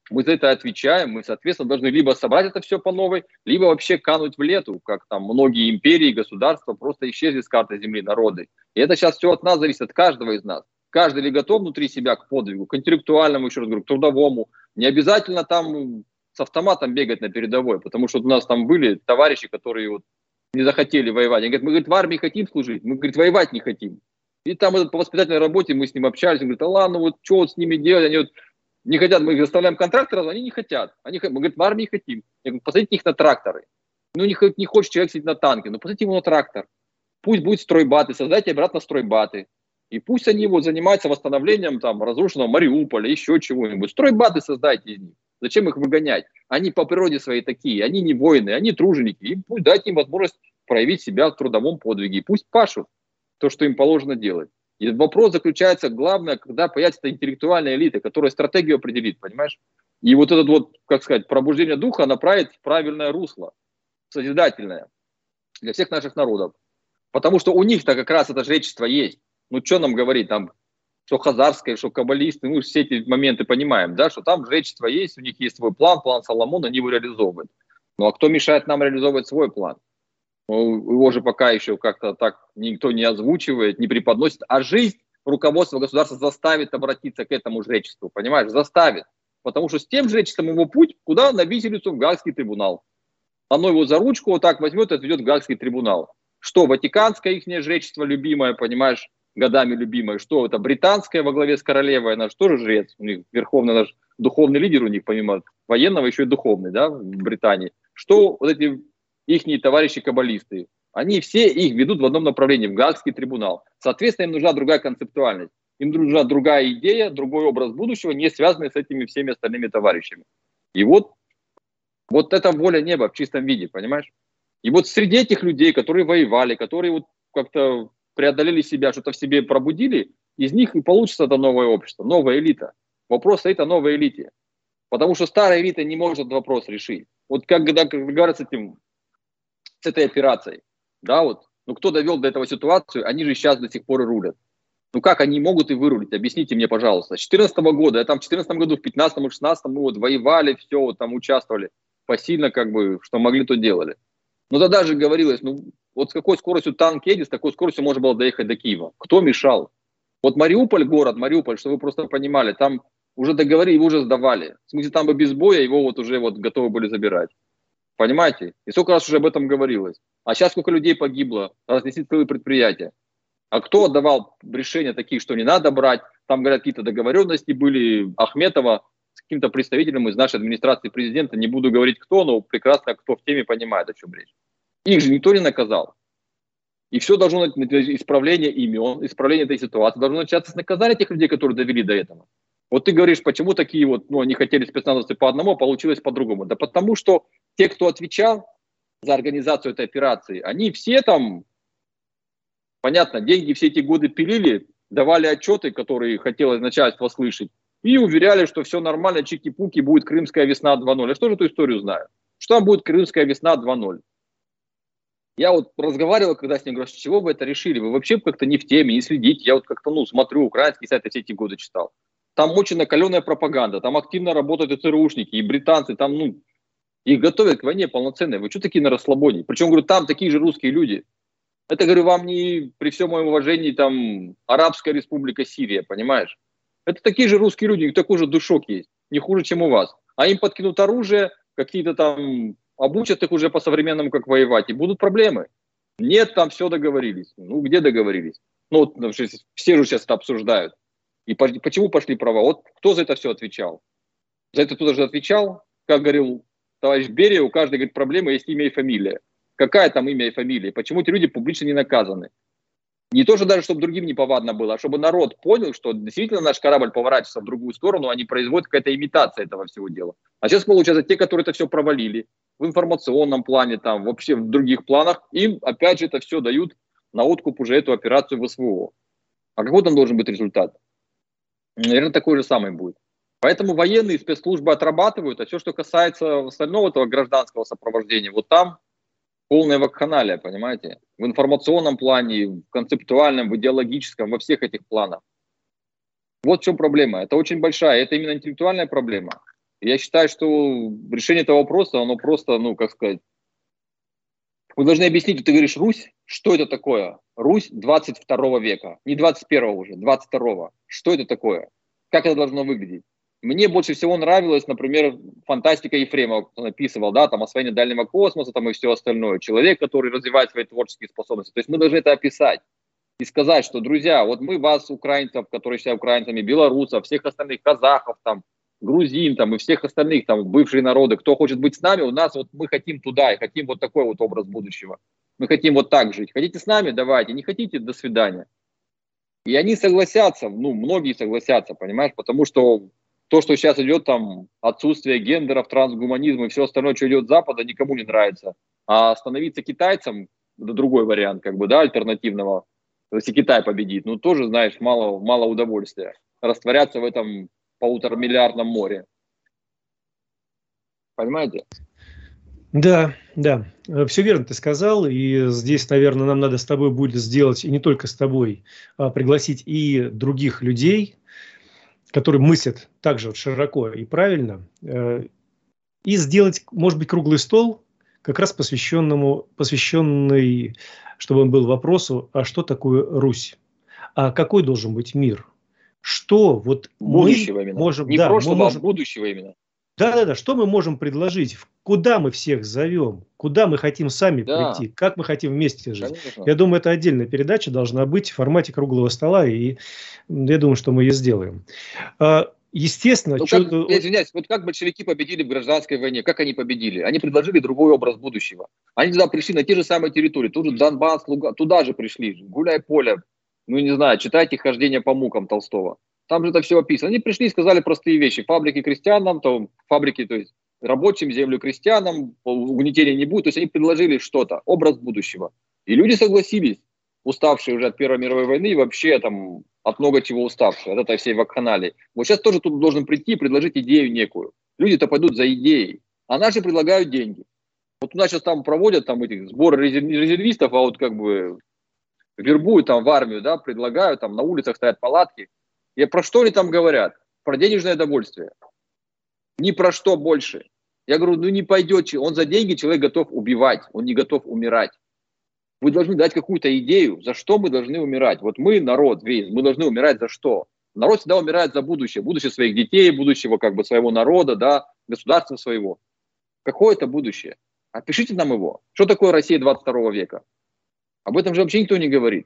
Мы за это отвечаем, мы, соответственно, должны либо собрать это все по новой, либо вообще кануть в лету, как там многие империи, государства просто исчезли с карты земли, народы. И это сейчас все от нас зависит, от каждого из нас. Каждый ли готов внутри себя к подвигу, к интеллектуальному, еще раз говорю, к трудовому. Не обязательно там с автоматом бегать на передовой, потому что у нас там были товарищи, которые вот не захотели воевать. Они говорят, мы, говорит, в армии хотим служить, мы, говорит, воевать не хотим. И там по воспитательной работе мы с ним общались, он говорит, а ладно, вот что вот с ними делать, они вот не хотят, мы их заставляем контракты, они не хотят. Они, мы, говорит, в армии хотим. Я говорю, посадите их на тракторы. Ну, не, не хочет человек сидеть на танке, ну, посадите его на трактор. Пусть будет стройбаты, создайте обратно стройбаты. И пусть они вот занимаются восстановлением там разрушенного Мариуполя, еще чего-нибудь. Стройбаты создайте из них. Зачем их выгонять? Они по природе своей такие, они не воины, они труженики. И пусть дайте им возможность проявить себя в трудовом подвиге. И пусть пашут то, что им положено делать. И вопрос заключается, главное, когда появится эта интеллектуальная элита, которая стратегию определит, понимаешь? И вот это вот, как сказать, пробуждение духа направит в правильное русло, созидательное для всех наших народов. Потому что у них-то как раз это жречество есть. Ну, что нам говорить, там, что хазарское, что каббалисты, мы все эти моменты понимаем, да, что там жречество есть, у них есть свой план, план Соломона, они его реализовывают. Ну, а кто мешает нам реализовывать свой план? Его же пока еще как-то так никто не озвучивает, не преподносит, а жизнь руководство государства заставит обратиться к этому жречеству, понимаешь, заставит. Потому что с тем жречеством его путь куда? На виселицу, в Гаагский трибунал. Оно его за ручку вот так возьмет и отведет в Гаагский трибунал. Что ватиканское их жречество любимое, понимаешь, годами любимое, что это британское во главе с королевой, она же тоже жрец, у них верховный наш духовный лидер у них, помимо военного, еще и духовный, да, в Британии. Что вот эти ихние товарищи-каббалисты, они все их ведут в одном направлении, в Гаагский трибунал. Соответственно, им нужна другая концептуальность, им нужна другая идея, другой образ будущего, не связанный с этими всеми остальными товарищами. И вот, вот это воля неба в чистом виде, понимаешь? И вот среди этих людей, которые воевали, которые вот как-то преодолели себя, что-то в себе пробудили, из них и получится это новое общество, новая элита. Вопрос стоит о новой элите. Потому что старая элита не может этот вопрос решить. Вот как, когда, как говорят с этим, с этой операцией, да, вот, ну кто довел до этого ситуацию, они же сейчас до сих пор и рулят. Ну как они могут и вырулить? Объясните мне, пожалуйста. С четырнадцатого года, я там в четырнадцатом году, в пятнадцатом и шестнадцатом мы вот воевали, все, вот там участвовали посильно, как бы, что могли, то делали. Но тогда же говорилось, ну вот с какой скоростью танк едет, с такой скоростью можно было доехать до Киева. Кто мешал? Вот Мариуполь, город Мариуполь, чтобы вы просто понимали, там уже договорили, его уже сдавали. В смысле, там бы без боя его вот уже вот готовы были забирать. Понимаете? И сколько раз уже об этом говорилось. А сейчас сколько людей погибло, разнесли целые предприятия. А кто отдавал решения такие, что не надо брать? Там, говорят, какие-то договоренности были Ахметова с каким-то представителем из нашей администрации президента. Не буду говорить кто, но прекрасно кто в теме понимает, о чем речь. Их же никто не наказал. И все должно, исправление имен, исправление этой ситуации должно начаться с наказания тех людей, которые довели до этого. Вот ты говоришь, почему такие вот, ну, они хотели спецназовцы по одному, а получилось по-другому. Да потому что те, кто отвечал за организацию этой операции, они все там, понятно, деньги все эти годы пилили, давали отчеты, которые хотелось начальство слышать, и уверяли, что все нормально, чики-пуки, будет Крымская весна два ноль. Я что же эту историю знаю? Что там будет Крымская весна два ноль? Я вот разговаривал, когда с ним говорю, с чего вы это решили? Вы вообще как-то не в теме, не следите. Я вот как-то, ну, смотрю, украинские сайты все эти годы читал. Там очень накаленная пропаганда, там активно работают и ЦРУшники, и британцы, там, ну, их готовят к войне полноценной. Вы что такие на расслабоне? Причем, говорю, там такие же русские люди. Это, говорю, вам не, при всем моем уважении, там, Арабская республика Сирия, понимаешь? Это такие же русские люди, у них такой же душок есть, не хуже, чем у вас. А им подкинут оружие, какие-то там, обучат их уже по-современному, как воевать, и будут проблемы. Нет, там все договорились. Ну, где договорились? Ну, вот, все же сейчас это обсуждают. И почему пошли права? Вот кто за это все отвечал? За это кто-то же отвечал? Как говорил товарищ Берия, у каждой, говорит, проблемы есть имя и фамилия. Какая там имя и фамилия? Почему эти люди публично не наказаны? Не то, что даже, чтобы другим не повадно было, а чтобы народ понял, что действительно наш корабль поворачивается в другую сторону, а не производит какая-то имитация этого всего дела. А сейчас, получается, те, которые это все провалили, в информационном плане, там, вообще в других планах, им, опять же, это все дают на откуп уже эту операцию в СВО. А какой там должен быть результат? Наверное, такой же самый будет. Поэтому военные спецслужбы отрабатывают, а все, что касается остального этого гражданского сопровождения, вот там полная вакханалия, понимаете? В информационном плане, в концептуальном, в идеологическом, во всех этих планах. Вот в чем проблема. Это очень большая, это именно интеллектуальная проблема. Я считаю, что решение этого вопроса, оно просто, ну, как сказать, вы должны объяснить, ты говоришь Русь, что это такое? Русь двадцать второго века, не двадцать первого уже, двадцать второго. Что это такое? Как это должно выглядеть? Мне больше всего нравилось, например, фантастика Ефремова, кто написывал, да, там освоение дальнего космоса, там и все остальное. Человек, который развивает свои творческие способности. То есть мы должны это описать и сказать, что, друзья, вот мы вас, украинцев, которые считают украинцами, белорусов, всех остальных, казахов, там, грузин, там, и всех остальных, там, бывшие народы, кто хочет быть с нами, у нас вот мы хотим туда, и хотим вот такой вот образ будущего. Мы хотим вот так жить. Хотите с нами? Давайте. Не хотите? До свидания. И они согласятся, ну, многие согласятся, понимаешь, потому что то, что сейчас идет, там, отсутствие гендеров, трансгуманизм и все остальное, что идет с Запада, никому не нравится. А становиться китайцем, это другой вариант, как бы, да, альтернативного, если Китай победит, ну, тоже, знаешь, мало, мало удовольствия. Растворяться в этом полуторамиллиардном море. Понимаете? Да, да, все верно ты сказал, и здесь, наверное, нам надо с тобой будет сделать, и не только с тобой, а пригласить и других людей, которые мыслят также вот широко и правильно, и сделать, может быть, круглый стол, как раз посвященному, посвященный, чтобы он был вопросу, а что такое Русь? А какой должен быть мир? Что вот будущего мы именно. можем... Не да, прошлого, мы можем, а будущего именно. Да-да-да, что мы можем предложить? Куда мы всех зовем? Куда мы хотим сами да. прийти? Как мы хотим вместе жить? Конечно. Я думаю, это отдельная передача должна быть в формате круглого стола, и я думаю, что мы ее сделаем. Естественно... Ну, что... как, я извиняюсь, вот как большевики победили в гражданской войне? Как они победили? Они предложили другой образ будущего. Они туда пришли на те же самые территории. Тут же Донбасс, Луган, туда же пришли. Гуляй поле. Ну, не знаю, читайте «Хождение по мукам» Толстого. Там же это все описано. Они пришли и сказали простые вещи. Фабрики крестьянам, то, фабрики, то есть рабочим, землю крестьянам, угнетения не будет. То есть они предложили что-то, образ будущего. И люди согласились, уставшие уже от Первой мировой войны и вообще там от много чего уставшие, от этой всей вакханалии. Вот сейчас тоже тут должен прийти и предложить идею некую. Люди-то пойдут за идеей, а наши предлагают деньги. Вот у нас сейчас там проводят там этих сборы резервистов, а вот как бы вербуют там в армию, да, предлагают, там на улицах стоят палатки. И про что они там говорят? Про денежное удовольствие. Ни про что больше. Я говорю, ну не пойдет. Он за деньги, человек готов убивать, он не готов умирать. Вы должны дать какую-то идею, за что мы должны умирать. Вот мы, народ весь, мы должны умирать за что? Народ всегда умирает за будущее. Будущее своих детей, будущего как бы своего народа, да, государства своего. Какое это будущее? Опишите нам его. Что такое Россия двадцать второго века? Об этом же вообще никто не говорит.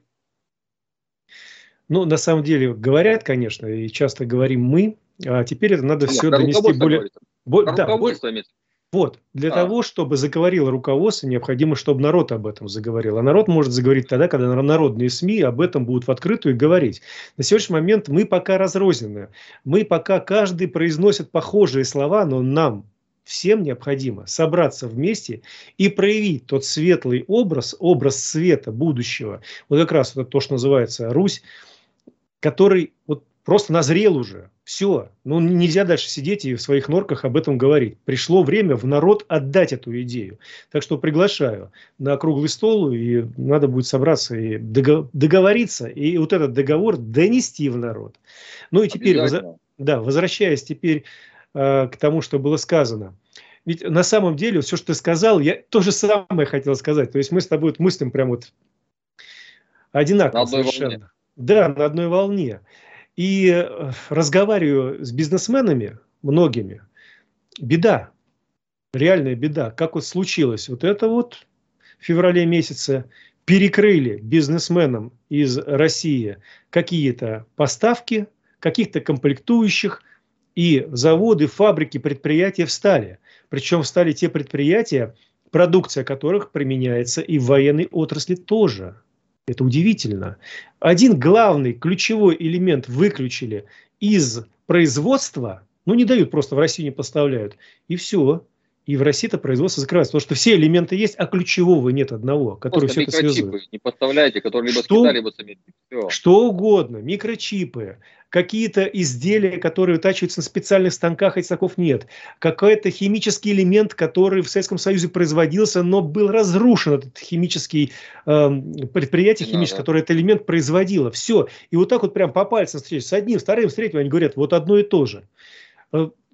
Ну, на самом деле, говорят, конечно, и часто говорим мы, а теперь это надо Нет, все донести более... Бо... Да, более... Вот, для а. того, чтобы заговорило руководство, необходимо, чтобы народ об этом заговорил. А народ может заговорить тогда, когда народные СМИ об этом будут в открытую говорить. На сегодняшний момент мы пока разрознены. Мы пока каждый произносит похожие слова, но нам всем необходимо собраться вместе и проявить тот светлый образ, образ света будущего. Вот как раз это то, что называется Русь, который вот просто назрел уже. Все. Ну, нельзя дальше сидеть и в своих норках об этом говорить. Пришло время в народ отдать эту идею. Так что приглашаю на круглый стол, и надо будет собраться и договориться, и вот этот договор донести в народ. Ну и теперь, воз... да, возвращаясь теперь э, к тому, что было сказано. Ведь на самом деле все, что ты сказал, я то же самое хотел сказать. То есть мы с тобой вот мыслим прям вот одинаково совершенно. Волне. Да, на одной волне. И разговариваю с бизнесменами, многими, беда, реальная беда. Как вот случилось, вот это вот в феврале месяце перекрыли бизнесменам из России какие-то поставки, каких-то комплектующих, и заводы, фабрики, предприятия встали. Причем встали те предприятия, продукция которых применяется и в военной отрасли тоже. Это удивительно. Один главный ключевой элемент выключили из производства, ну не дают, просто в Россию не поставляют, и все. И в России это производство закрывается, потому что все элементы есть, а ключевого нет одного, который просто все это связывает. Не поставляете, которые либо что, с Китая, либо с Америки. Все. Что угодно, микрочипы, какие-то изделия, которые вытачиваются на специальных станках, этих станков нет. Какой-то химический элемент, который в Советском Союзе производился, но был разрушен, этот химический э, предприятие химическое, которое этот элемент производило. Все. И вот так вот прям по пальцам встречаются с одним, вторым, с третьим, они говорят, вот одно и то же.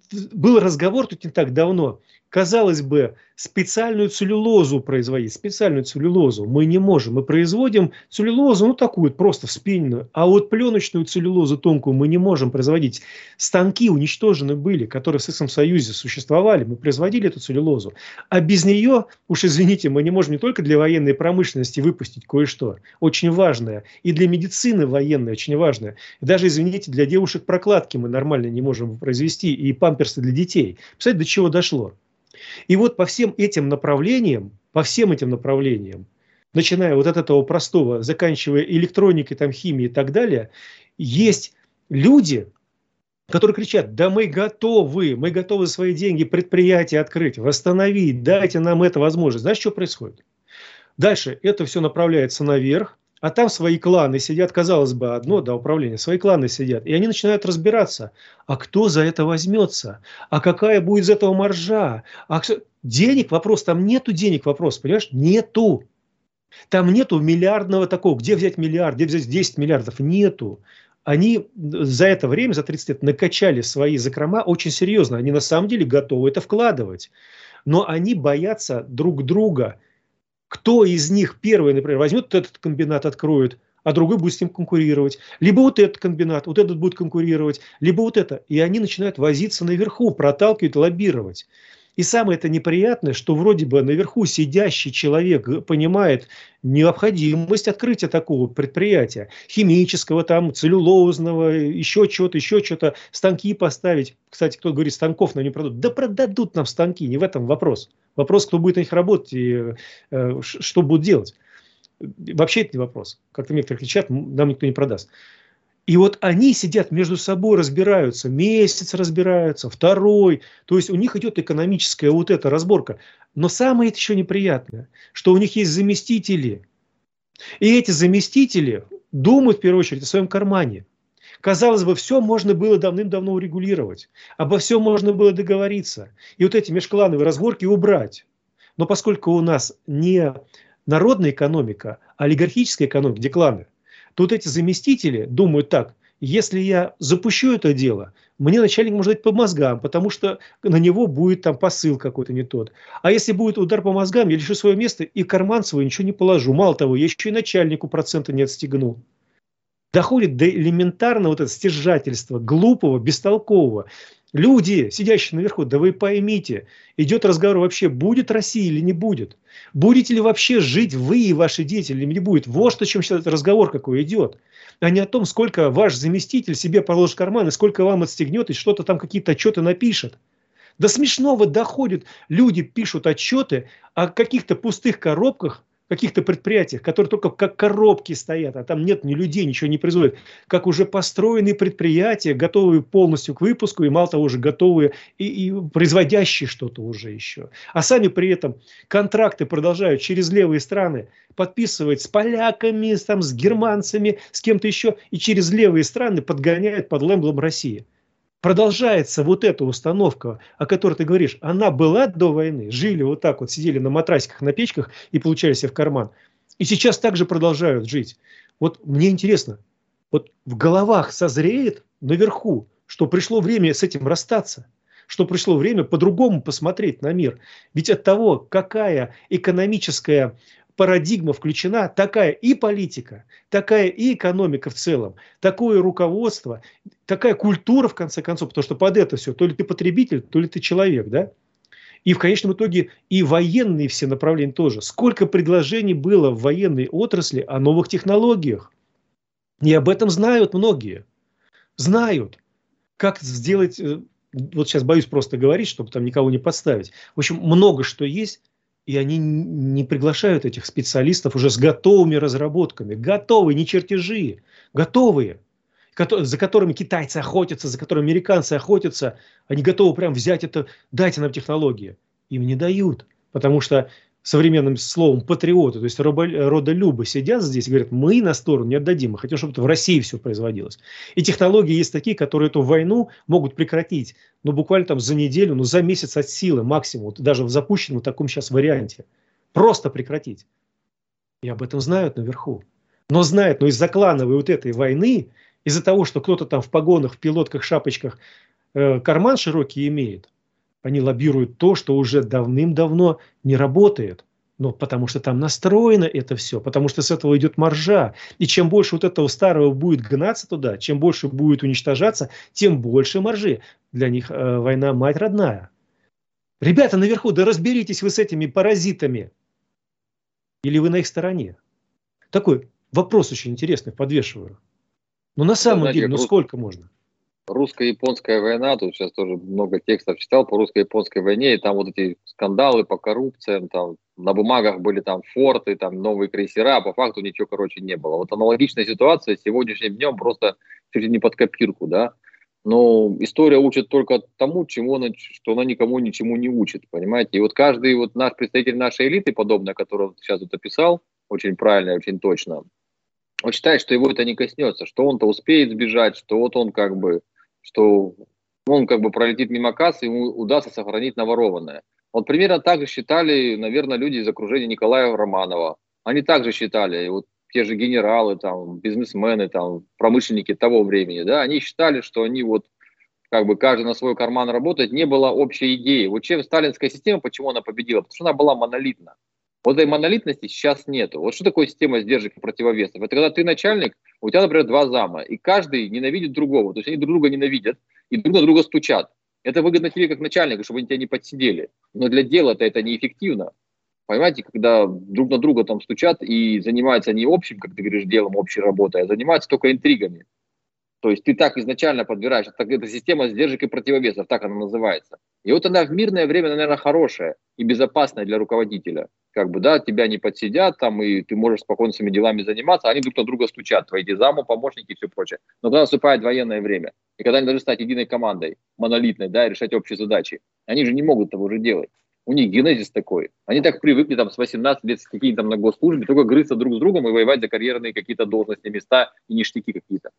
был разговор тут не так давно. Казалось бы, специальную целлюлозу производить, специальную целлюлозу мы не можем. Мы производим целлюлозу, ну такую просто вспененную, а вот пленочную целлюлозу тонкую мы не можем производить. Станки уничтожены были, которые в Советском Союзе существовали, мы производили эту целлюлозу. А без нее, уж извините, мы не можем не только для военной промышленности выпустить кое-что, очень важное, и для медицины военной очень важное. И даже, извините, для девушек прокладки мы нормально не можем произвести, и памперсы для детей. Представляете, до чего дошло? И вот по всем этим направлениям, по всем этим направлениям, начиная вот от этого простого, заканчивая электроникой, там, химией и так далее, есть люди, которые кричат: да мы готовы, мы готовы за свои деньги предприятие открыть, восстановить, дайте нам это возможность. Знаешь, что происходит? Дальше это все направляется наверх, а там свои кланы сидят, казалось бы, одно, да, управление, свои кланы сидят, и они начинают разбираться, а кто за это возьмется, а какая будет из этого маржа, а кто... денег вопрос, там нету денег вопрос, понимаешь, нету, там нету миллиардного такого, где взять миллиард, где взять десять миллиардов, нету. Они за это время, за тридцать лет накачали свои закрома очень серьезно, они на самом деле готовы это вкладывать, но они боятся друг друга. Кто из них первый, например, возьмет вот этот комбинат, откроет, а другой будет с ним конкурировать. Либо вот этот комбинат, вот этот будет конкурировать, либо вот это. И они начинают возиться наверху, проталкивать, лоббировать. И самое это неприятное, что вроде бы наверху сидящий человек понимает необходимость открытия такого предприятия. Химического, там, целлюлозного, еще чего-то, еще что-то. Станки поставить. Кстати, кто говорит, станков нам не продадут. Да продадут нам станки, не в этом вопрос. Вопрос, кто будет на них работать и э, что будут делать. Вообще это не вопрос. Как-то некоторые кричат, нам никто не продаст. И вот они сидят между собой, разбираются, месяц разбираются, второй. То есть у них идет экономическая вот эта разборка. Но самое это еще неприятное, что у них есть заместители. И эти заместители думают в первую очередь о своем кармане. Казалось бы, все можно было давным-давно урегулировать. Обо всем можно было договориться. И вот эти межклановые разборки убрать. Но поскольку у нас не народная экономика, а олигархическая экономика, где кланы, то вот эти заместители думают так: если я запущу это дело, мне начальник может дать по мозгам, потому что на него будет там посыл какой-то не тот. А если будет удар по мозгам, я лишу свое место и карман свой ничего не положу. Мало того, я еще и начальнику процента не отстегну. Доходит до элементарного вот этого стяжательства, глупого, бестолкового. Люди, сидящие наверху, да вы поймите, идет разговор вообще, будет Россия или не будет. Будете ли вообще жить вы и ваши дети или не будет. Вот о чем сейчас разговор какой идет. А не о том, сколько ваш заместитель себе положит в карман и сколько вам отстегнет и что-то там какие-то отчеты напишет. До смешного доходит. Люди пишут отчеты о каких-то пустых коробках, каких-то предприятиях, которые только как коробки стоят, а там нет ни людей, ничего не производят, как уже построенные предприятия, готовые полностью к выпуску, и мало того, уже готовые и, и производящие что-то уже еще. А сами при этом контракты продолжают через левые страны подписывать с поляками, там, с германцами, с кем-то еще, и через левые страны подгоняют под лэмблом России. Продолжается вот эта установка, о которой ты говоришь, она была до войны, жили вот так вот, сидели на матрасиках, на печках и получали себе в карман. И сейчас также продолжают жить. Вот мне интересно, вот в головах созреет наверху, что пришло время с этим расстаться, что пришло время по-другому посмотреть на мир. Ведь от того, какая экономическая парадигма включена, такая и политика, такая и экономика в целом, такое руководство, такая культура, в конце концов, потому что под это все, то ли ты потребитель, то ли ты человек, да? И в конечном итоге и военные все направления тоже. Сколько предложений было в военной отрасли о новых технологиях. И об этом знают многие. Знают, как сделать, вот сейчас боюсь просто говорить, чтобы там никого не подставить. В общем, много что есть. И они не приглашают этих специалистов уже с готовыми разработками. Готовые, не чертежи. Готовые. За которыми китайцы охотятся, за которыми американцы охотятся. Они готовы прям взять это. Дайте нам технологии. Им не дают. Потому что современным словом патриоты, то есть родолюбы сидят здесь и говорят, мы на сторону не отдадим. Мы хотим, чтобы это в России все производилось. И технологии есть такие, которые эту войну могут прекратить. Ну, буквально там за неделю, ну, за месяц от силы максимум. Вот даже в запущенном таком сейчас варианте. Просто прекратить. И об этом знают наверху. Но знают, но из-за клановой вот этой войны, из-за того, что кто-то там в погонах, в пилотках, шапочках э, карман широкий имеет, они лоббируют то, что уже давным-давно не работает. Но потому что там настроено это все, потому что с этого идет маржа. И чем больше вот этого старого будет гнаться туда, чем больше будет уничтожаться, тем больше маржи. Для них э, война мать родная. Ребята наверху, да разберитесь вы с этими паразитами. Или вы на их стороне? Такой вопрос очень интересный, подвешиваю. Ну на самом знаете, деле, ну рус... сколько можно? Русско-японская война, тут сейчас тоже много текстов читал по русско-японской войне, и там вот эти скандалы по коррупциям, там на бумагах были там форты, там новые крейсера, а по факту ничего, короче, не было. Вот аналогичная ситуация с сегодняшним днем просто чуть ли не под копирку, да. Но история учит только тому, чему она, что она никому ничему не учит, понимаете. И вот каждый вот наш представитель нашей элиты, подобное, которого сейчас тут описал, очень правильно и очень точно, он считает, что его это не коснется, что он-то успеет сбежать, что вот он как бы, что он как бы пролетит мимо кассы, ему удастся сохранить наворованное. Вот примерно так же считали, наверное, люди из окружения Николая Романова. Они также считали, вот те же генералы, там, бизнесмены, там, промышленники того времени, да, они считали, что они вот как бы каждый на свой карман работает, не было общей идеи. Вот чем сталинская система, почему она победила? Потому что она была монолитна. Вот этой монолитности сейчас нету. Вот что такое система сдержек и противовесов? Это когда ты начальник, у тебя, например, два зама, и каждый ненавидит другого. То есть они друг друга ненавидят и друг на друга стучат. Это выгодно тебе как начальнику, чтобы они тебя не подсидели. Но для дела-то это неэффективно. Понимаете, когда друг на друга там стучат и занимаются не общим, как ты говоришь, делом, общей работой, а занимаются только интригами. То есть ты так изначально подбираешь, это, это система сдержек и противовесов, так она называется. И вот она в мирное время, наверное, хорошая и безопасная для руководителя. Как бы, да, тебя не подсидят, там, и ты можешь спокойно своими делами заниматься, они друг на друга стучат, твои замы, помощники и все прочее. Но когда наступает военное время, и когда они должны стать единой командой, монолитной, да, и решать общие задачи, они же не могут того же делать. У них генезис такой. Они так привыкли там с восемнадцати лет с какими-то на госслужбе, только грызться друг с другом и воевать за карьерные какие-то должности, места и ништяки какие-то.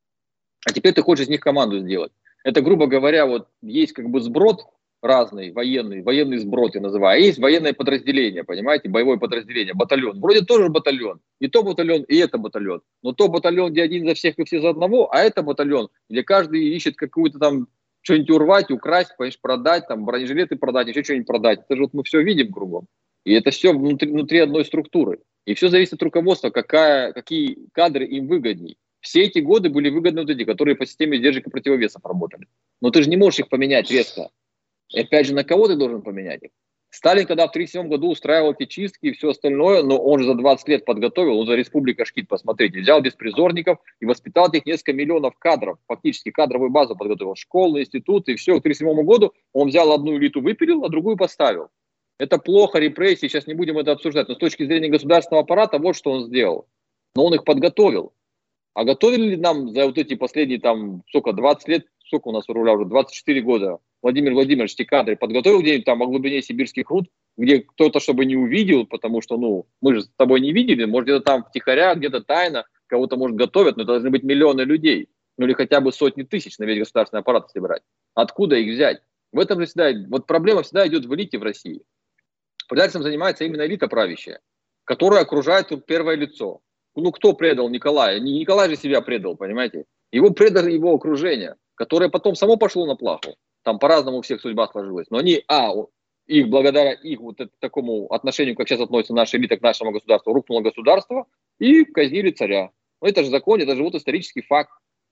А теперь ты хочешь из них команду сделать. Это, грубо говоря, вот есть как бы сброд разный, военный, военный сброд я называю. А есть военное подразделение, понимаете, боевое подразделение, батальон. Вроде тоже батальон. И то батальон, и это батальон. Но то батальон, где один за всех и все за одного, а это батальон, где каждый ищет какую-то там что-нибудь урвать, украсть, понимаешь, продать, там бронежилеты продать, еще что-нибудь продать. Это же вот мы все видим кругом. И это все внутри, внутри одной структуры. И все зависит от руководства, какая, какие кадры им выгодней. Все эти годы были выгодны вот эти, которые по системе сдержек и противовесов работали. Но ты же не можешь их поменять резко. И опять же, на кого ты должен поменять их? Сталин, когда в тысяча девятьсот тридцать седьмом году устраивал эти чистки и все остальное, но он же за двадцать лет подготовил, он за Республика Шкит, посмотрите, взял беспризорников и воспитал их несколько миллионов кадров, фактически кадровую базу подготовил, школы, институты, и все. К тысяча девятьсот тридцать седьмому году он взял одну элиту, выпилил, а другую поставил. Это плохо, репрессии, сейчас не будем это обсуждать, но с точки зрения государственного аппарата, вот что он сделал. Но он их подготовил. А готовили ли нам за вот эти последние, там, сколько, двадцать лет, сколько у нас у руля уже, двадцать четыре года, Владимир Владимирович те кадры подготовил где-нибудь там во глубине сибирских руд, где кто-то, чтобы не увидел, потому что, ну, мы же с тобой не видели, может, где-то там втихаря, где-то тайно, кого-то, может, готовят, но это должны быть миллионы людей, ну, или хотя бы сотни тысяч на весь государственный аппарат собирать. Откуда их взять? В этом же всегда, вот проблема всегда идет в элите в России. Предательством занимается именно элита правящая, которая окружает тут первое лицо. Ну, кто предал Николая? Не Николай же себя предал, понимаете? Его предали его окружение, которое потом само пошло на плаху. Там по-разному у всех судьба сложилась. Но они, а, их благодаря их вот такому отношению, как сейчас относится наша элита к нашему государству, рухнуло государство и казнили царя. Ну, это же закон, это же вот исторический факт.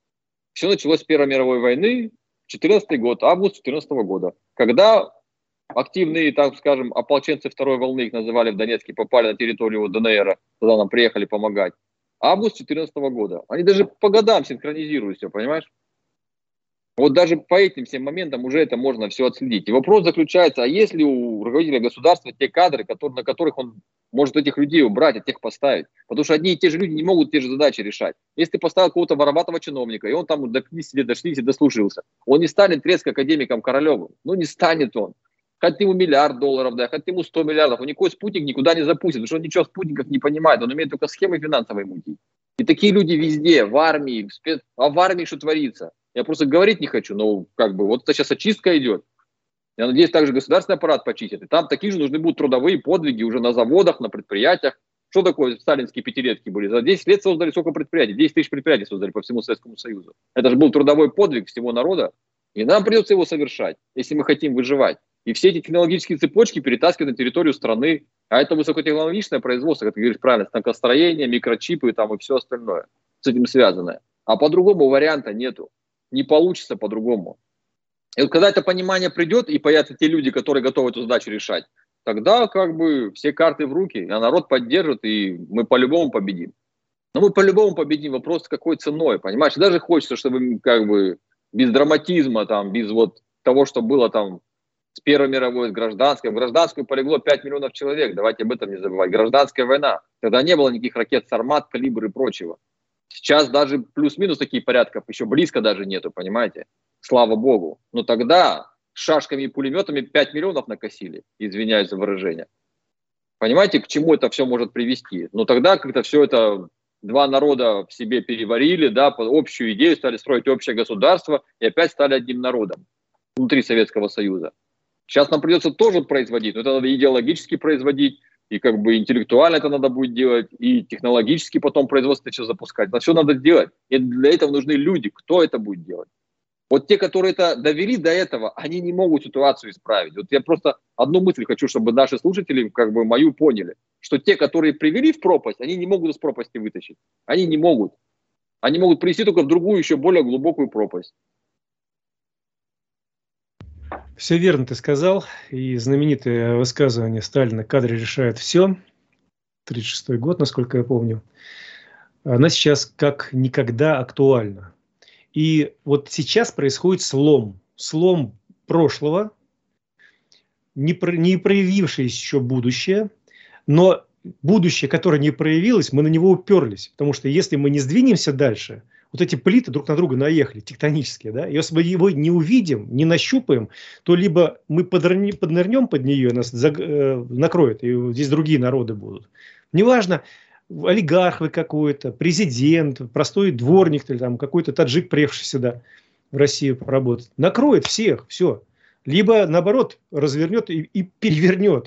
Все началось с Первой мировой войны, четырнадцатый год, август четырнадцатого года, когда активные, так скажем, ополченцы второй волны, их называли в Донецке, попали на территорию ДНР, туда нам приехали помогать. Август четырнадцатого года. Они даже по годам синхронизируют все, понимаешь? Вот даже по этим всем моментам уже это можно все отследить. И вопрос заключается, а есть ли у руководителя государства те кадры, которые, на которых он может этих людей убрать, а тех поставить? Потому что одни и те же люди не могут те же задачи решать. Если ты поставил какого-то вороватого чиновника, и он там до себе дошли, дослужился, он не станет резко академиком Королевым. Ну не станет он. Хоть ему миллиард долларов, да, хоть ему сто миллиардов, он никакой спутник никуда не запустит, потому что он ничего спутников не понимает, он умеет только схемы финансовые мутить. И такие люди везде, в армии, в спец... а в армии что творится? Я просто говорить не хочу, но как бы вот это сейчас очистка идет. Я надеюсь, также государственный аппарат почистит. И там такие же нужны будут трудовые подвиги уже на заводах, на предприятиях. Что такое сталинские пятилетки были? За десять лет создали сколько предприятий? десять тысяч предприятий создали по всему Советскому Союзу. Это же был трудовой подвиг всего народа. И нам придется его совершать, если мы хотим выживать. И все эти технологические цепочки перетаскивать на территорию страны. А это высокотехнологичное производство, как ты говоришь правильно, станкостроение, микрочипы там, и все остальное с этим связанное. А по-другому варианта нету. Не получится по-другому. И вот когда это понимание придет, и появятся те люди, которые готовы эту задачу решать, тогда как бы все карты в руки, а народ поддержит, и мы по-любому победим. Но мы по-любому победим, вопрос какой ценой, понимаешь? Даже хочется, чтобы как бы без драматизма, там, без вот того, что было там с Первой мировой, с гражданской. В гражданскую полегло пять миллионов человек, давайте об этом не забывать. Гражданская война. Тогда не было никаких ракет «Сармат», «Калибр» и прочего. Сейчас даже плюс-минус таких порядков еще близко даже нету, понимаете? Слава богу. Но тогда шашками и пулеметами пять миллионов накосили, извиняюсь за выражение. Понимаете, к чему это все может привести? Но тогда как-то все это два народа в себе переварили, да, под общую идею, стали строить общее государство и опять стали одним народом внутри Советского Союза. Сейчас нам придется тоже производить, но это надо идеологически производить, и как бы интеллектуально это надо будет делать, и технологически потом производство все запускать. Это все надо делать. И для этого нужны люди. Кто это будет делать? Вот те, которые это довели до этого, они не могут ситуацию исправить. Вот я просто одну мысль хочу, чтобы наши слушатели как бы мою поняли, что те, которые привели в пропасть, они не могут из пропасти вытащить. Они не могут. Они могут привести только в другую, еще более глубокую пропасть. Все верно ты сказал. И знаменитое высказывание Сталина «Кадры решают все». тридцать шестой год, насколько я помню. Она сейчас как никогда актуальна. И вот сейчас происходит слом. Слом прошлого, не, про, не проявившееся еще будущее. Но будущее, которое не проявилось, мы на него уперлись. Потому что если мы не сдвинемся дальше, вот эти плиты друг на друга наехали, тектонические, да, если мы его не увидим, не нащупаем, то либо мы поднырнем, поднырнем под нее, нас заг, э, накроет, и здесь другие народы будут. Неважно, олигарх вы какой-то, президент, простой дворник, или там какой-то таджик, приехавший сюда в Россию поработать, накроет всех, все. Либо, наоборот, развернет и, и перевернет.